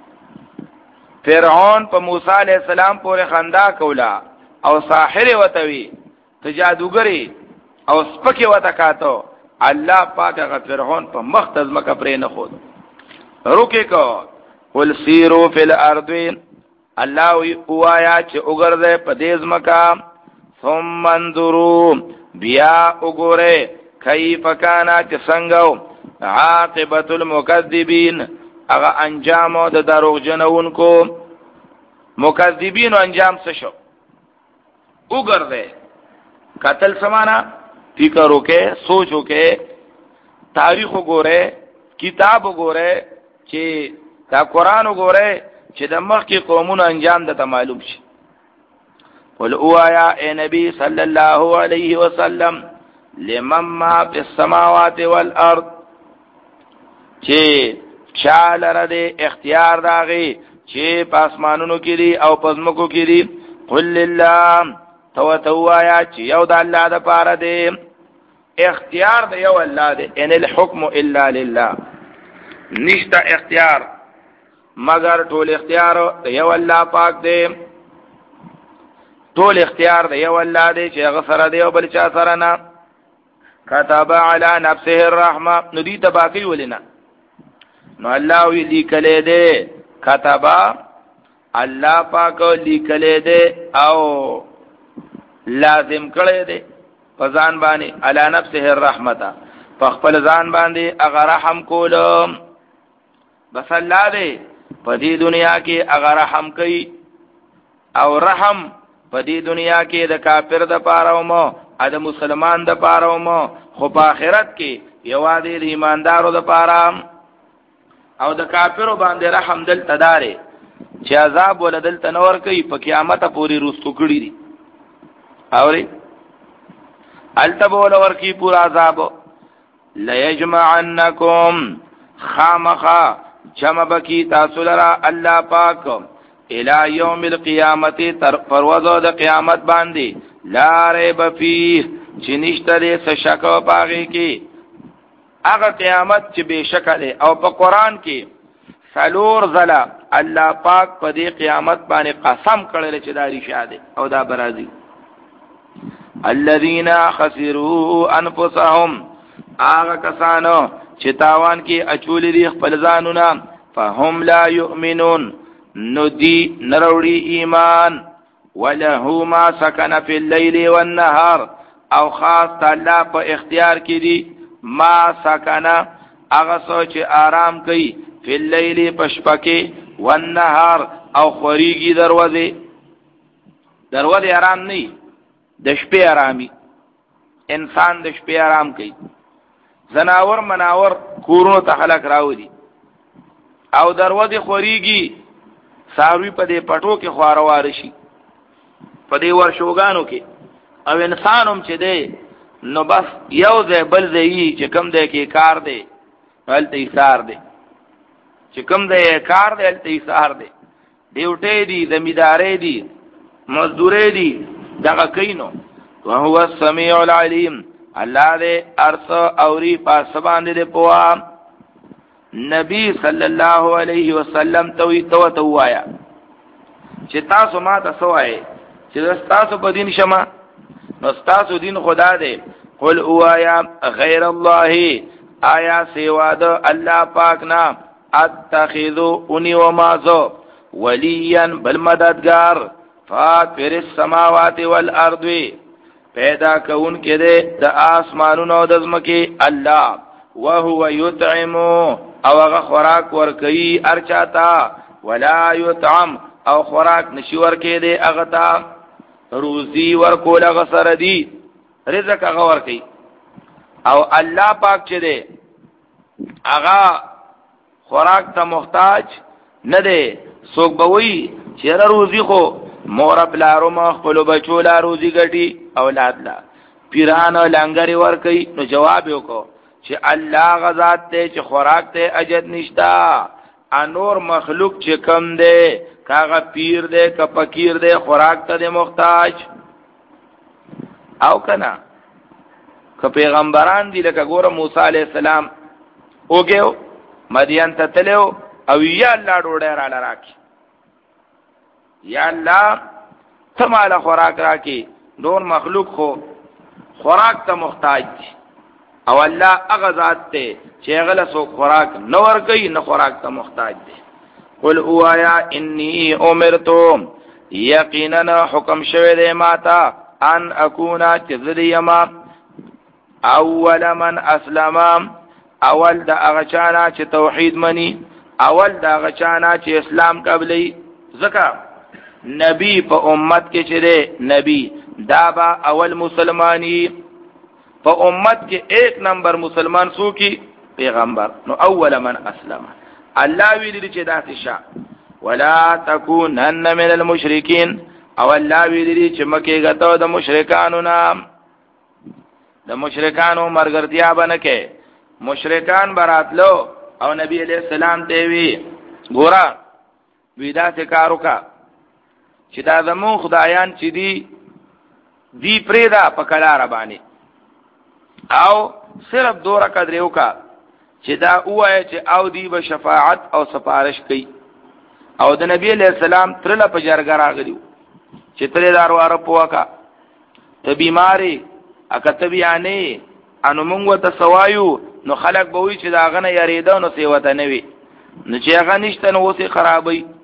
S1: فرعون په موسی علی السلام پورې خندا کولا او ساحر وتوی ته جادوګری او سپکه وتا کاتو الله پاک هغه فرعون په مختز مکه پرې نه خود روکه کو قل سیرو فی الارض الله وی اوایا چې وګرځه په دې مکه ثم انظروا بیا وګوره کیف کان چې څنګه عاقبت المکذبین اغه انجام د دروغ جنونکو مکذبین انجام څه شو وګرځه قتل سمانا فکر وکې سوچ وکې تاریخ وګوره کتاب وګوره چې دا قران وګوره چې د مخکې قومونو انجام د معلوم شي. قل اوایا اے نبی صلی الله علیه وسلم لمن ما فی السماوات والارض چې چال را دې اختیار داغي چې پاسمانونو کې دي او پزمکو کې دي قل لله تو توایا چې یو د الله د پاره دی اختیار د یو الله دی ان الحكم الا لله نشته اختیار مگر ټول اختیار د یو الله پاک دی ټول اختیار د یو الله دی چې هغه سره دی او بل چا سره نه كتب على نفسه الرحمه ندی تباکی ولنا نو الله وی لیکلې ده كتب الله پاک لیکلې ده او لازم کړی ده په ځان باندې علی نفسه الرحمته په خپل ځان باندې هغه رحم کولم بس الله دې په دې دنیا کې هغه رحم کوي او رحم په دې دنیا کې د کافر د پاره او مو د مسلمان د پاره او مو خو په آخرت کې یوازې د ایماندارو د پاره او د کافرو باندې رحم دل تداري چې عذاب ولدل تنور کوي په قیامت پورې رستو کړی دي اوري التبول ورکی پورا عذاب لیجمعنکم خامخا جمع بکی تاسو لرا الله پاک الی یوم القیامت تر پروازو د قیامت باندې لا ریب فیه چې نشته دې څه شک او پاغي کې هغه قیامت چې بشک ده او په قران کې سلور زلا الله پاک په دې قیامت باندې قسم کړل چې دا رښتیا او دا برازي الذين خسروا انفسهم هغه کسانو چې تاوان کې اچولې دي خپل ځانونه فهم لا يؤمنون ندي نروړي ایمان وله ما سكن في الليل والنهار او خاص الله په اختیار کې دي ما سكن هغه سوچ آرام کوي فی الليل پشپکه والنهار او خوريږي دروازه دروازه آرام نه د شپې آرامي انسان د شپې آرام کوي زناور مناور کورونو ته خلق راوړي او دروازه خوريږي ساروی په دې پټو کې خواروار شي په دې ورشوګانو کې او انسانوم چې دی نو بس یو ځای بل ځای چې کم دی کې کار دی هلته ایثار دی چې کم دی کار دی هلته ایثار دی ډیوټي دی زمیداري دی مزدوري دی دغه کینو وهو السميع العليم الله دې ارس اوري پاسبان دې پوا نبی صلی الله علیه وسلم توي تو توایا چې تاسو ما تاسو وای چې تاسو په دین شمه نو تاسو دین خدا دې قل اوایا غیر الله آیا سوا د الله پاک نام اتخذو انی ومازو ولیا بالمددگار فاطر السماوات والارض پیدا کون کې دې د اسمانونو او د زمکه الله وهو يطعم او هغه خوراک ورکي ارچاتا ولا يطعم او خوراک نشي ورکي دې هغه تا روزي ورکول هغه سره دي رزق هغه ورکي او الله پاک چې دې هغه خوراک ته محتاج نه دی څوک به وي چې روزي خو مور بلارو ما خپل بچو لا روزي ګټي اولاد لا پیران لنګري ور کوي نو جواب وکړو چې الله غزاد ته چې خوراک ته اجد نشتا انور مخلوق چې کم دی کاغه پیر دی ک فقیر دی خوراک ته محتاج او کنا ک پیغمبران دی لکه ګوره موسی عليه السلام اوګو مدین ته تلو او یا الله ډوډۍ را لراکی یا الله تماله خوراک راکی نور مخلوق خو خوراک ته محتاج دی او الله هغه ذات ته چې غل سو خوراک نور کوي نه خوراک ته محتاج دی قل اوایا انی امرتو یقینا حکم شوه دی ماتا ان اکونا چذریما اول من اسلم اول دا هغه چانا چې توحید منی اول دا هغه چانا چې اسلام قبلی زکا نبی په امت کې چې دی نبی دا با اول مسلمانی په امت کې ایک نمبر مسلمان سو کی پیغمبر نو اول من اسلم الله ویلی چې داسې شا ولا تکونن من المشرکین او الله ویلی چې مکه غته د مشرکانو نام د مشرکانو مرګرتیا بنکه مشرکان براتلو او نبی علیہ السلام ته وی ګورا ویدا څه کارو کا چې دا زمون خدایان چې دی دی پریدا پکړه باندې او صرف دوره قدر یو کا چې دا وایي چې او دی به شفاعت او سفارش کوي او د نبی علیہ السلام ترله په جرګه راغلیو چې ترې دارواره پوکا ته بیماری اکه ته بیانې انو مونږ ته سوایو نو خلق به وي چې دا غنه یریدو نو سیوته نه وي نو چې هغه نشته نو اوسې خرابوي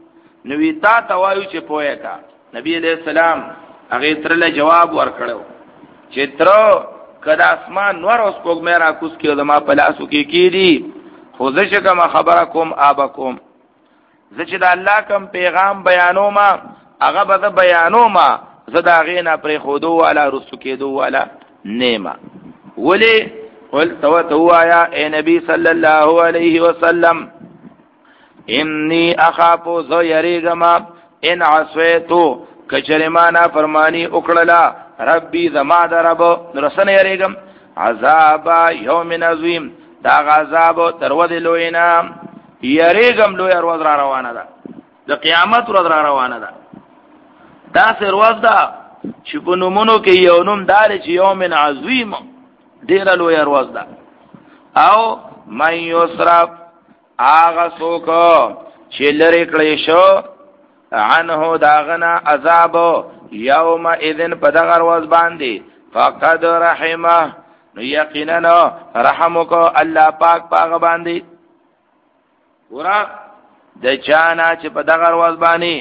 S1: نو وی تا توایو چې پوهه کا. نبی علیہ السلام هغه ترله جواب ورکړو چې تر کله اسمان نور اوس کوګ مې را کوس کېو ما په لاسو کې کیدی خو زه چې کوم خبره کوم ابکم زه چې د الله کوم پیغام بیانوم هغه به بیانوم زه دا غینا پر خودو والا رسو کېدو والا نیما. ولی قل تو تو آیا اے نبی صلی الله علیه وسلم انی اخاف ذو یریگما ان عصیتو کچرمانا فرمانی اکڑلا ربی زما درب نرسن یریگم عذاب یوم عظیم دا عذاب درود لوینا یریگم لوی روز را روانه ده د قیامت روز را روانه ده. دا سر روز ده چې په نومونو کې یو نوم دار چې یوم عظیم ډیر لوی روز ده. او من یصرف آغا سوکو چې لری کړی شو عنه داغنا عذاب یوم اذن په دغه ورځ باندې فقد رحمه نو یقینا رحمک الله پاک پاک باندې ورا د چانا چې په دغه ورځ باندې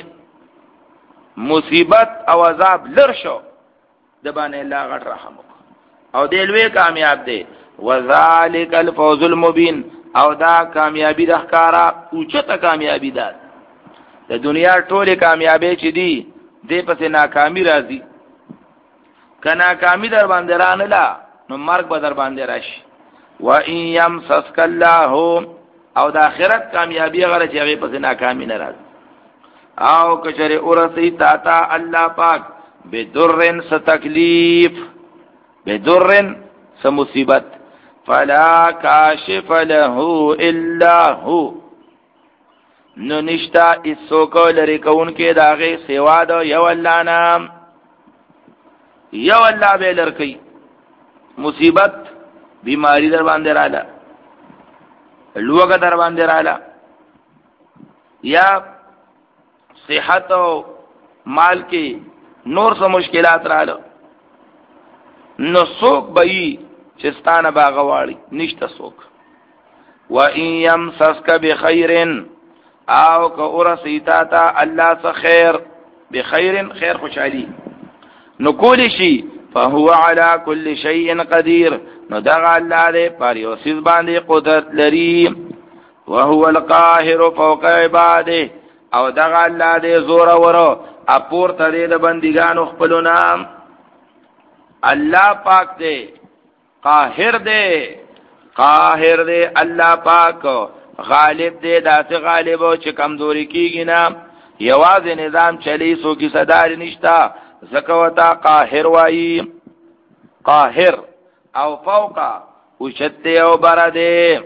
S1: مصیبت او عذاب لر شو د باندې الله غټ رحم او دی لوی کامیاب دی. وذالک الفوز المبین او دا کامیابی د ښکارا اوچته کامیابی ده. د دنیا ټوله کامیابی چې دی دې پسې ناکامی راځي کنا کامی در باندې رانلا نو مرګ به در باندې راشي. و ان یمسسک الله او د آخرت کامیابی غره چې هغه پسې ناکامی نه راځي. او کچره اورسی تا تا الله پاک بدرن س تکلیف بدرن س مصیبت فلا کاشف له الا هو نو نشتا اسوکو لري کون کې داغه سیوا دو یو الله نام یو الله به لرکی. مصیبت بیماری در باندې رااله لوګه در باندې رااله یا صحت او مال کې نور څه مشکلات رااله نو څوک به چستانه باغواړي نشته څوک. و ان یمسسک بخیر او که ورسیتا تا الله څخه خیر بخیر خیر خوشحالی نو کول شي فهو على كل شيء قدير نو دغه الله دې پر یو څه باندې قدرت لري. وهو القاهر فوق عباده او دغه الله دې زور ورو اپور ته دې د بندګانو خپل نام. الله پاک دې قاهر دې قاهر دې الله پاک غالب دې داسې غالب او چې کمزوري کیږي نه یوازې نظام چلی سو کی صدار نشتا زکوتا قاهر وای قاهر او فوقا وشت او برا دې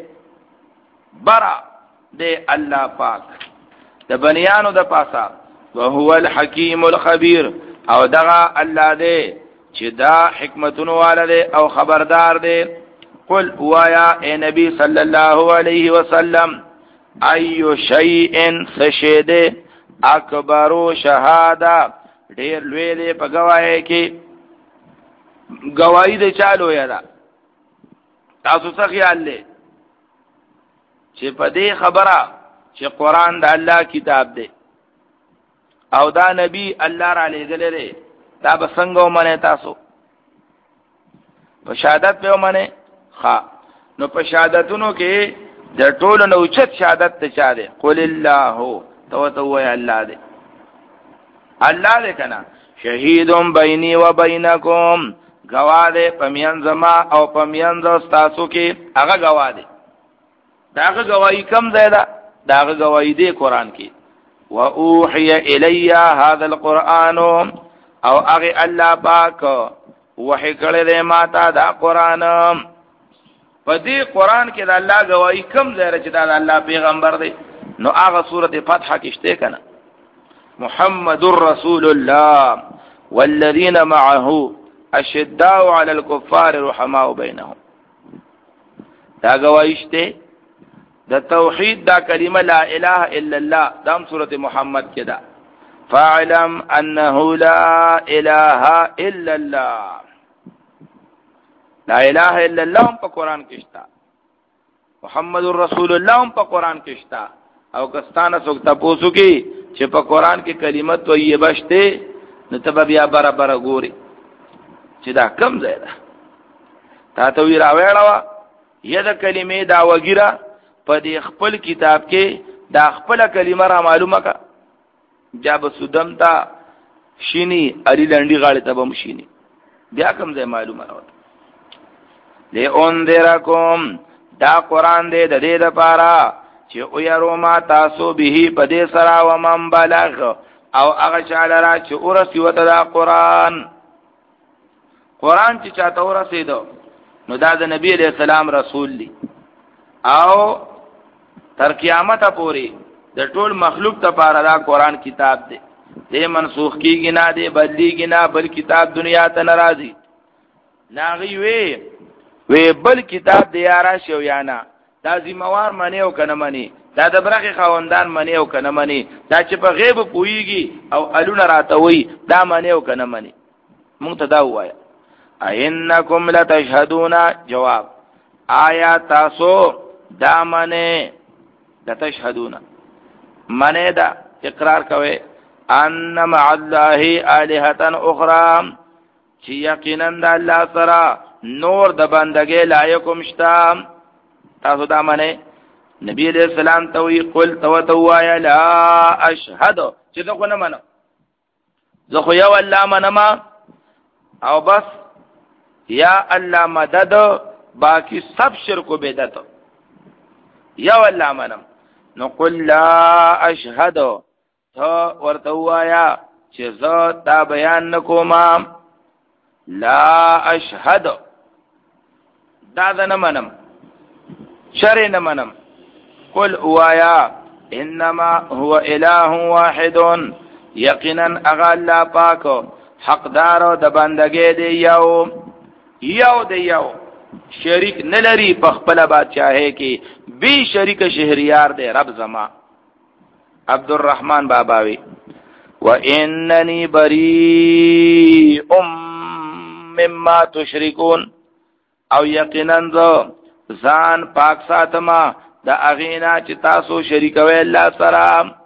S1: برا دې الله پاک د بنیانو د پاسا. وهو الحکیم الخبیر او دغه الله دې چې دا حکمتونو والده او خبردار دې. قل وایا اے نبی صلی الله علیه وسلم ایو شیء سشید اکبر شهاده ډیر لوی دی په گواهی کې گواہی دې چالو یا دا تاسو څه خیال لې چې په دې خبره چې قران د الله کتاب دی او دا نبی الله را لېږلی دی دا به څنګه ومنه تاسو په شهادت په ومنه ها نو په شهادتونو کې د ټولو نو چت شهادت ته چا دی قل الله تو تو وای الله دی الله دې کنا شهیدون بیني و بینکم گواه دې پمین زما او پمین ز تاسو کې هغه گواه دی داغه گواہی کم زیاده داغه گواہی دی قران کې. و اوحی الی هذا القرآن او هغه الله پاک وحی کړی دی ماته دا قران. په دې قران کې د الله گواہی کم زیاده چې دا الله پیغمبر دی نو هغه سورته فتح کې شته کنه محمد رسول الله والذين معه اشداء على الكفار رحماء بينهم. دا گواہیشته د توحید دا کلمه لا اله الا الله دام سورته محمد کې دا فاعلم انه لا اله الا الله. لا اله الا الله په قران کې شته محمد رسول الله په قران کې شته او کستانه څوک تاسو کې چې په قران کې کلمت طیبه شته نو ته بیا برابر ګوري چې دا کم ځای ده تا ته وی راوړوا یا د کلمې دا وګیره په دې خپل کتاب کې دا خپل کلمه را معلومه کا جاب سودم تا شینی علی لنډي غاړه ته بم شینی بیا کم ځای معلومه راوړه له اون درکم دا قران دې د دې لپاره چې او یارو ما تاسو به په دې سره و من بلغ او هغه چاله را چې ورسی وته دا قران قران چې چاته ورسېدو نو دا د نبی علیہ السلام رسول دی او تر قیامت پورې د ټول مخلوق ته پاره دا قران کتاب دی دې منسوخ کیږي نه دی بدلیږي نه بل کتاب دنیا ته ناراضي ناغي وی وی بل کتاب دی یارا شو یا نه دا ذمہوار منی او کنه منی دا د برخه خوندان منی او کنه منی دا چې په غیب پویږي او الونه راته وی دا منی او کنه منی مونږ ته دا وایا اینکم لتشهدون جواب آیا تاسو دا منی لتشهدون منی دا اقرار کوي ان مع الله الہه اخرى چې یقینا د الله سره نور د بندګۍ لایقوم شتا تاسو دا منی نبی علیہ السلام ته وی قل تو تو یا لا اشهد چې زه خو نه منم زه خو یو الله منم او بس یا الله مدد باقی سب شرک و بدعت یا الله منم نو قل لا اشهد تو ورته وایا چې زه تا بیان نکوم لا اشهد دا نه منم شر نه منم قل وایا انما هو اله واحد یقینا اغا الله پاک حقدار د بندګۍ دی یو یو دی یو شریک نلری په خپل بادشاہي کې بی شریک شهریار دی رب زما عبدالرحمن باباوی واننی بریء مما تشركون او یقینا ځان پاک ساتما دا اغینا چې تاسو شریکوي الله سره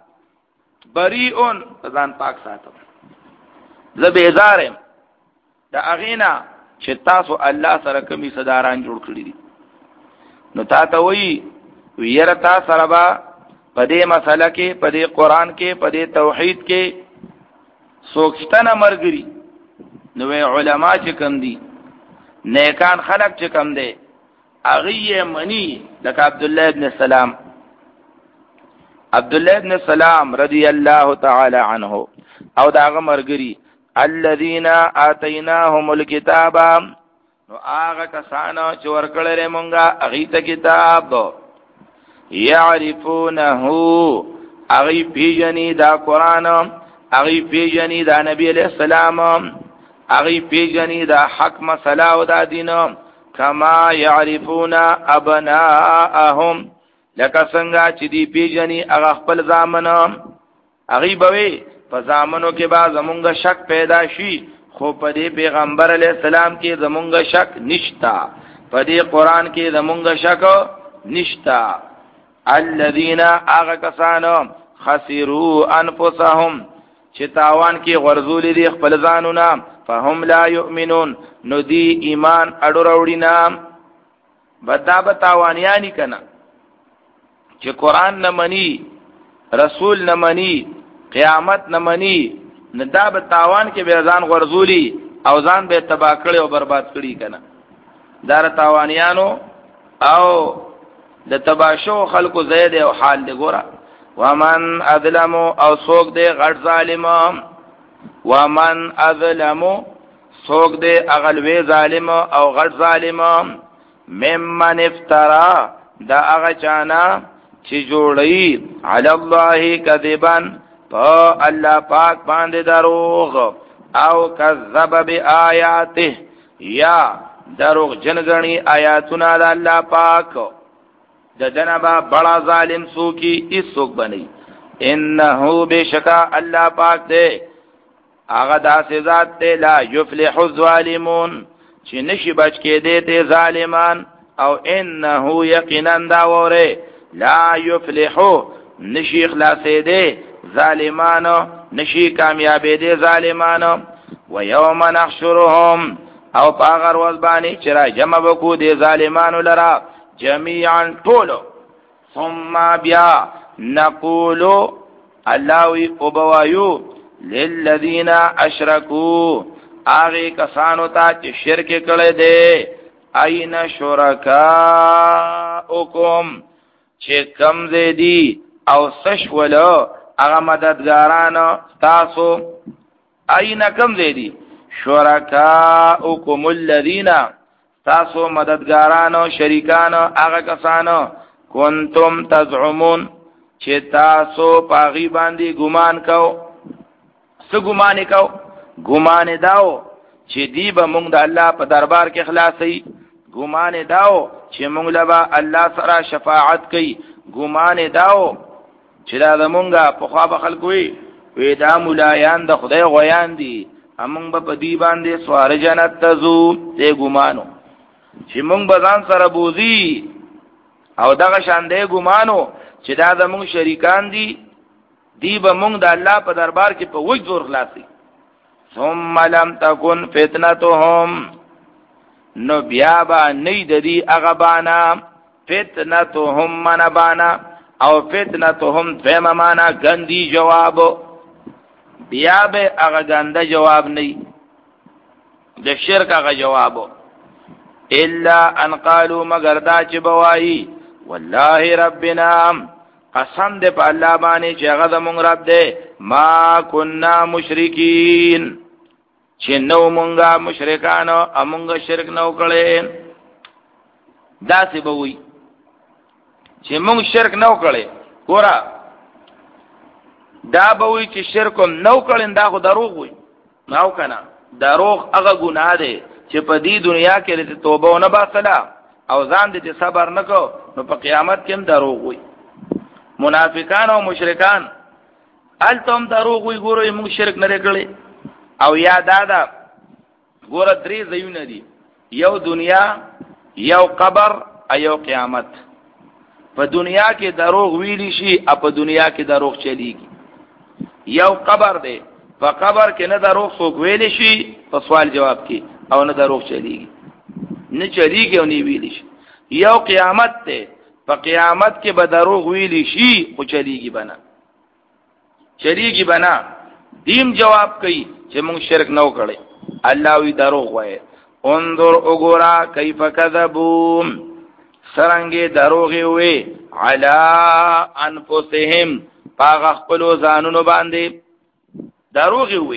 S1: بریئون ځان پاک ساتم زه بیزارم دا اغینا چې تاسو الله سره کمی صداران جوړ کړی دي نو تا ته وی ویره تا سره با په دې مسله کې په دې قران کې په دې توحید کې سوچتنه مرګري نو علماء چې کم دي نیکان خلق چې کم دي اغیه منی لکه عبد الله ابن السلام عبد الله ابن السلام رضی الله تعالی عنه او داغه مرګري الذين اتيناهم الكتاب نو هغه کسانو چې ورکړل مونږه هغه ته کتاب يعرفونه هغه پیژني دا قران هغه پیژني دا نبی علیہ السلام هغه پیژني دا حق مسله او دا دین کما يعرفون ابناءهم لکه څنګه چې دی پیژني هغه خپل ځامن هغه بوي په ځامنو کې با زمونږ شک پیدا شي خو په دې پیغمبر علی السلام کې زمونږ شک نشتا په دې قران کې زمونږ شک نشتا الذين اغكسانو خسروا انفسهم چې تاوان کې غرزول دي خپل ځانونه فهم لا يؤمنون نو دی ایمان اډو راوړي نام بدا به تاوانیانی کنا چې قران نه مني رسول نه مني قیامت نه مني نه دا به تاوان کې به ځان غرزولي او ځان به تباہ کړي او برباد کړي کنا دار تاوانیانو او د تباشو خلقو زید او حال دی ګورا ومن اظلم او سوق دی غټ ظالم ومن اظلم سوق دی اغلوی ظالم او غټ ظالم ممن افترا دا هغه چانا چې جوړي علی الله کذبا په الله پاک باندې دروغ او کذب بیااته یا دروغ جنګنی آیاتونه د الله پاک د جنبا بڑا ظالم سو کی اس سوک بنی انه بشکا الله پاک دے آغا دا سے ذات دے لا یفلح الظالمون چی نشی بچ کے دیتے ظالمان او انه یقینا دا وره لا یفلحو نشی خلاصې دے ظالمانو نشی کامیابې دے ظالمانو ویوم نحشرهم او پاغر وزبانی چرا جمع بکو دے ظالمانو لرا جميعا طولو ثم بیا نقولو اللہوی ابوایو للذین اشرکو آغی کسانو تا چی شرک کڑے دے این شرکاؤکم چی کم زیدی او سشولو اغا مددگارانو تاسو این کم زیدی شرکاؤکم الذین تاسو مددگارانو شریکانو اغا کسانو کنتم تزعمون چی تاسو پاغی باندی گمان کو سو گمانی کو گمان داو چې دی به مونږ د الله په دربار کې خلاصي گمان داو چې مونږ لبا الله سره شفاعت کوي گمان داو چې دا مونږه په خوا به خلکوي وې دا مولایان د خدای غویان دي مونږ به په دی باندې سوار جنت ته ځو دې ګمانو چې مونږ به ځان سره بوزي او دغه شان دې ګمانو چې دا د مونږ شریکان دي دی به مونږ د الله په دربار کې په وجه زور خلاصي ثم لم تكن فتنتهم نو بیا با نید دی اغبانا فتنتهم منبانا او فتنتهم فهمانا گندی جواب بیا به اغا گنده جواب نی د شرک اغا جواب الا ان قالوا مگر دا چې بوایی والله ربنا قسم دې په الله باندې چې هغه زموږ رب دې ما كنا مشرکین چې نو مونږه مشرکانو امونږه شرک نو کړي دا سی بوي چې مونږ شرک نو کړي ګورا دا بوي چې شرک نو کړي دا خو دروغ وي نو کنه دروغ هغه ګناه ده چې په دې دنیا کې لته توبه ونه باسلا او ځان دې صبر نکو نو په قیامت کې هم دروغ وي منافقان او مشرکان التم دروغ وي ګورې موږ شرک نه کړي او یا دادا ګور درې زيونه دي یو دنیا یو قبر ایو قیامت په دنیا کې دروغ ویلی شي او په دنیا کې دروغ چلیږي یو قبر دی په قبر کې نه دروغ څوک ویلی شي په سوال جواب کې او نه دروغ چلیږي نه چلیږي او نه ویلی شي یو قیامت دی په قیامت کې به دروغ ویلی شي خو چلیږي بنا چلیږي بنا دیم جواب کوي چې موږ شرک نو کړي الله وی دروغ وایي انظر وګورا کیف کذبوا سرنګي دروغ وي علی انفسهم پاغ خپل ځانونو باندې دروغ وي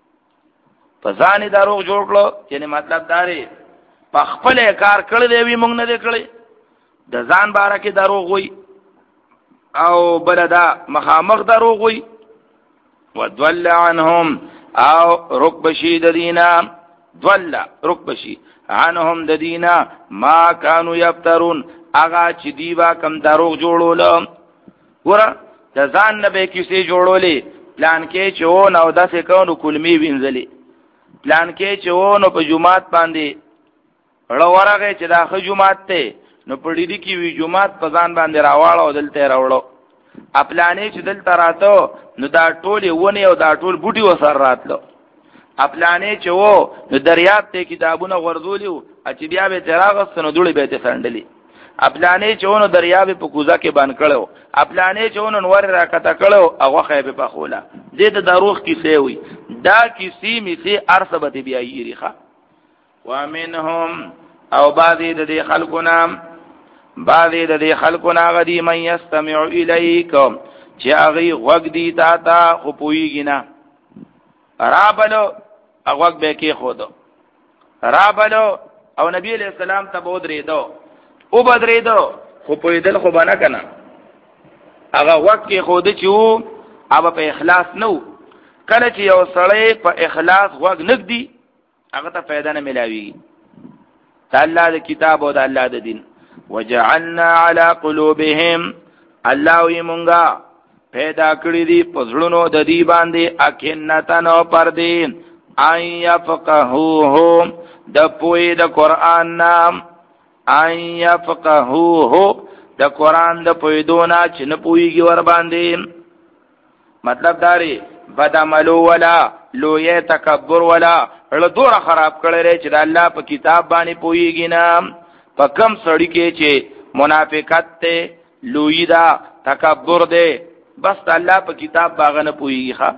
S1: په ځان دروغ جوړ کړو یعنی مطلب داري په خپل کار کړل دی موږ نه دی کړی د ځان باره کې دروغ وي او بلدا مخامخ دروغ وي ودول عنهم او رکبشی ددینا دول رکبشی عنهم ددینا ما کانو یفترون اغا چی دیبا کم دروغ جوڑولا گورا دا ځان نبی کسی جوڑولی پلان کې چون او دس کونو کلمی وینزلی پلان کې چون په جمعات باندې اړه ورغه چې دا خو جمعات ته نو پړې دي کې وی جمعات په ځان باندې راواړو دلته راوړو خپلانې چې دلته راته نو دا ټول ونه او دا ټول بوټي وسر راتلو خپلانې چې وو نو دریاب ته کتابونه غرزولیو چې بیا به تراغست نو دوړي به ته سندلې خپلانې چې ونه دریاب په کوزه کې باندې کړو خپلانې چې ونه نور راکته کړو هغه خې په خوله دې د دروغ کیسه وي دا کیسې می سي ارسبت بیا یریخه ومنهم او بعضی د دې خلقنا بعضی د دې خلقنا غدي من يستمع اليكم چې هغه وګ دي تا تا خو پويږي نه رابلو هغه به کې خود رابلو او نبی علیہ السلام ته بود ریدو او بدریدو خو پویدل خو بنا کنه هغه وخت کې خود چې وو هغه په اخلاص نو کله چې یو سړی په اخلاص وګ نګدي هغه ته فائدہ نه ملاوي الله د کتاب او د الله د دین وجعلنا على قلوبهم الله یمونګه پیدا کړی دی پزړونو د دی باندې اکنتن او پردې اي يفقهوه د پوی د قران نام اي يفقهوه د قران د پویدونا چې نه پویږي ور باندې. مطلب داري بدعملو ولا لوی تکبر ولا له دوره خراب کړي چې د الله په کتاب باندې پویږي نه. په کم سړی کې چې منافقت ته لوی دا تکبر دی بس الله په کتاب باغ نه پویږي ښا.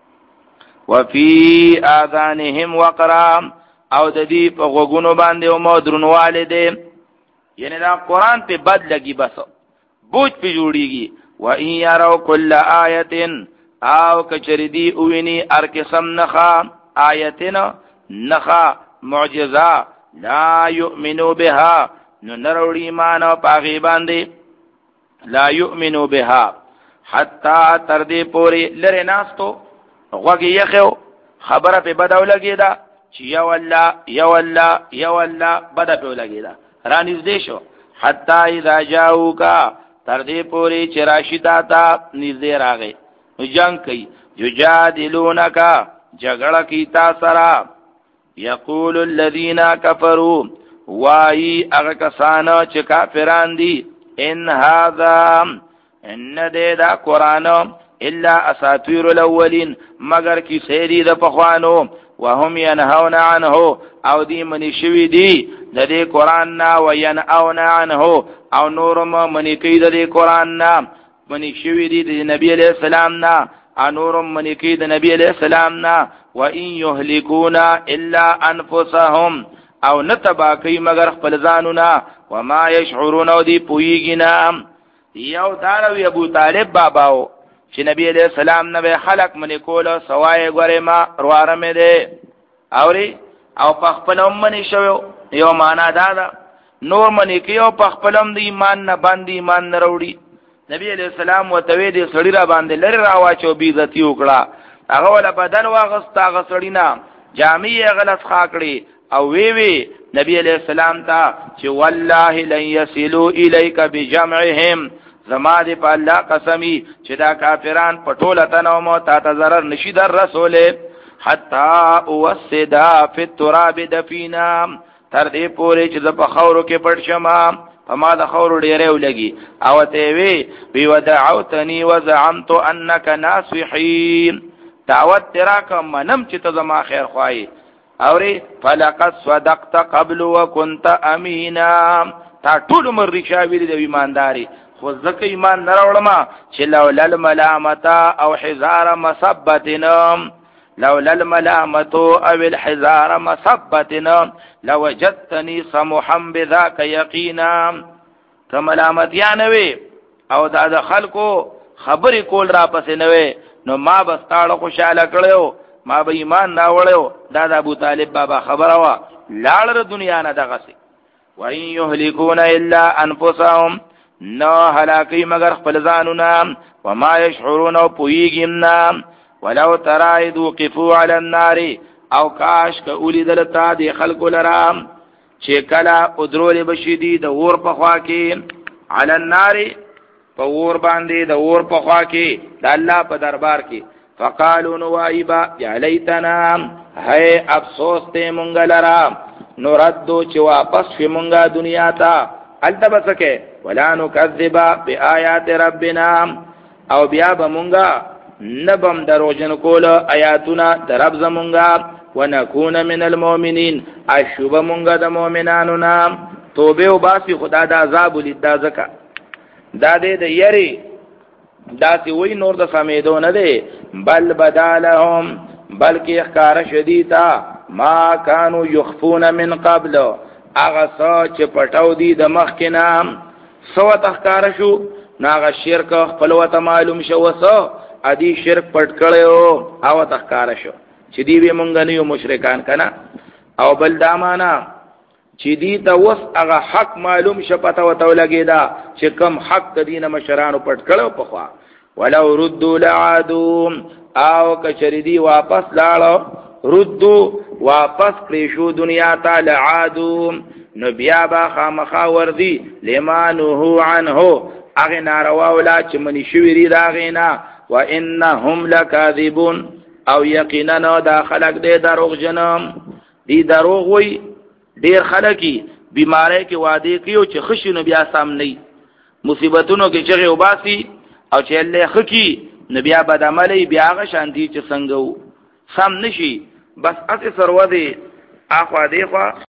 S1: وفي اذانهم وقرا او د دې په غوګونو باندې او مودرنواله دي یعنی دا قران په بد لګي بس بوج په جوړيږي. و ان يروا كل آیه او کچریدی اوینی ار قسم نخا آیتنا نخا معجزه لا یؤمنو بها نو نروڑی ایمان او پاغي باندې لا یؤمنو بها حتا تر دې پوری لره ناستو غوږی یخو خبره په بداو لګیدا چې یا الله یا الله یا الله بدا په لګیدا رانیز دې شو حتا اذا جاءوکا تر دې پوری چې راشدا تا نږدې راغی جنگ کوي یجادلونکا جګړه کی تا سره. یقول الذين كفروا وای هغه کسان چې کافران دي ان هذا ان دې دا قران الا اساطير الاولين مگر کی سيدي د پخوانو وهم ينهون عنه او دې منی شوی دي د دې قران نا وينهون عنه او نورم منی کوي د دې قران نا منی شوی دي د نبی عليه السلام نا انورم منی کوي د نبی عليه السلام نا وان يهلكون الا انفسهم او نتبا کوي مگر خپل ځانونه وما يشعرون او دی پویګینا. یو داروی ابو طالب باباو چې نبی علیہ السلام نه خلق منی کول سوای غره ما رواره مې ده اوري او په خپل منی شو یو معنا دا نور منی کیو په خپلم دی ایمان نه باندې ایمان نه وروړي. نبی علیہ السلام وتوی دې سړی را باندې لری راواچو بی عزتی وکړه هغه ول بدن واغست هغه سړینا جامع غلط خاکړي او وی وی نبی علیہ السلام تا چې والله لن يصلوا اليك بجمعهم زما دې په الله قسمی چې دا کافران په ټوله تنو مو تا ته zarar نشي در رسول حتا وسدا فی التراب دفینا تر دې پورې چې په خاورو کې پټ شمه فما د خور ډیره ولګي او ته وی بي ودعوتني وزعمت انك ناصحين دعوت تراک منم چې ته زما خیر خوای اوري فلقد صدقت قبل وكنت امينا تا ټول عمر رښاوی د ایمانداري خو ځکه ایمان نه راوړم چې لولا الملامه او حذار مثبتنا لولا الملامه او الحذار مثبتنا لوجدتني سمحا بذاك يقينا. کملامت یا نوې او دا د خلکو خبرې کول را پسې نوې نو ما بس تاړه خوشاله کړو ما به ایمان نه وړو. دا د ابو طالب بابا خبره وا لاړه دنیا نه دغه سي. وان يهلكون الا انفسهم نو هلاکی مگر خپل ځانونه وما يشعرون او پویګم. ولو ترى اذ وقفوا على النار او کاش که اولی دلتا دی خلق لرام چې کلا ادرول بشیدی د اور په خوا کې علی النار په اور باندې د اور په خوا کې د الله په دربار کې فقالوا نوایبا یا لیتنا ہے افسوس ته مونږ لرا نردو چې واپس شي مونږه دنیا ته التبسکه ولا نکذب بیاات ربنا او بیا به مونږه نبم دروژن کول آیاتنا درب زمونږه ونكون من المؤمنين اشوب مونږه د مؤمنانو نام توبه او باسی خدا د عذاب لیدا زکا دا دې د یری دا سی وی نور د سمیدو نه دی بل بدالهم بلکې اخکار شدیدا ما كانوا يخفون من قبل اغه سوچ پټاو دی د مخ کې نام سو تخکار شو ناغه شرک خپل وته معلوم شو وسو ادي شرک پټ کړو او تخکار شو چې دی به مونږ نه یو مشرکان کنا او بل دامانا چې دی ته وس هغه حق معلوم شپته وته لګیدا چې کم حق دینه مشرانو پټ کړو په خوا ولو ردوا لعادوا او کچری دی واپس لاړو ردوا واپس کړی شو دنیا ته لعادوا نو بیا با خامخا وردی لمانه عنه اغه ناروا ولا چې منی شویری داغینا وانهم لکاذبون او یقینا دا خلق دې دروغ جنم دې دروغ وي ډیر خلقي بیماری کې وعده کیو چې خشنو بیا سام نه مصیبتونو کې چې وباسي او چې الله خکی نبي بد عملي بیا هغه شانتي چې څنګه سم نشي بس اته سرو دی اخوا دی خوا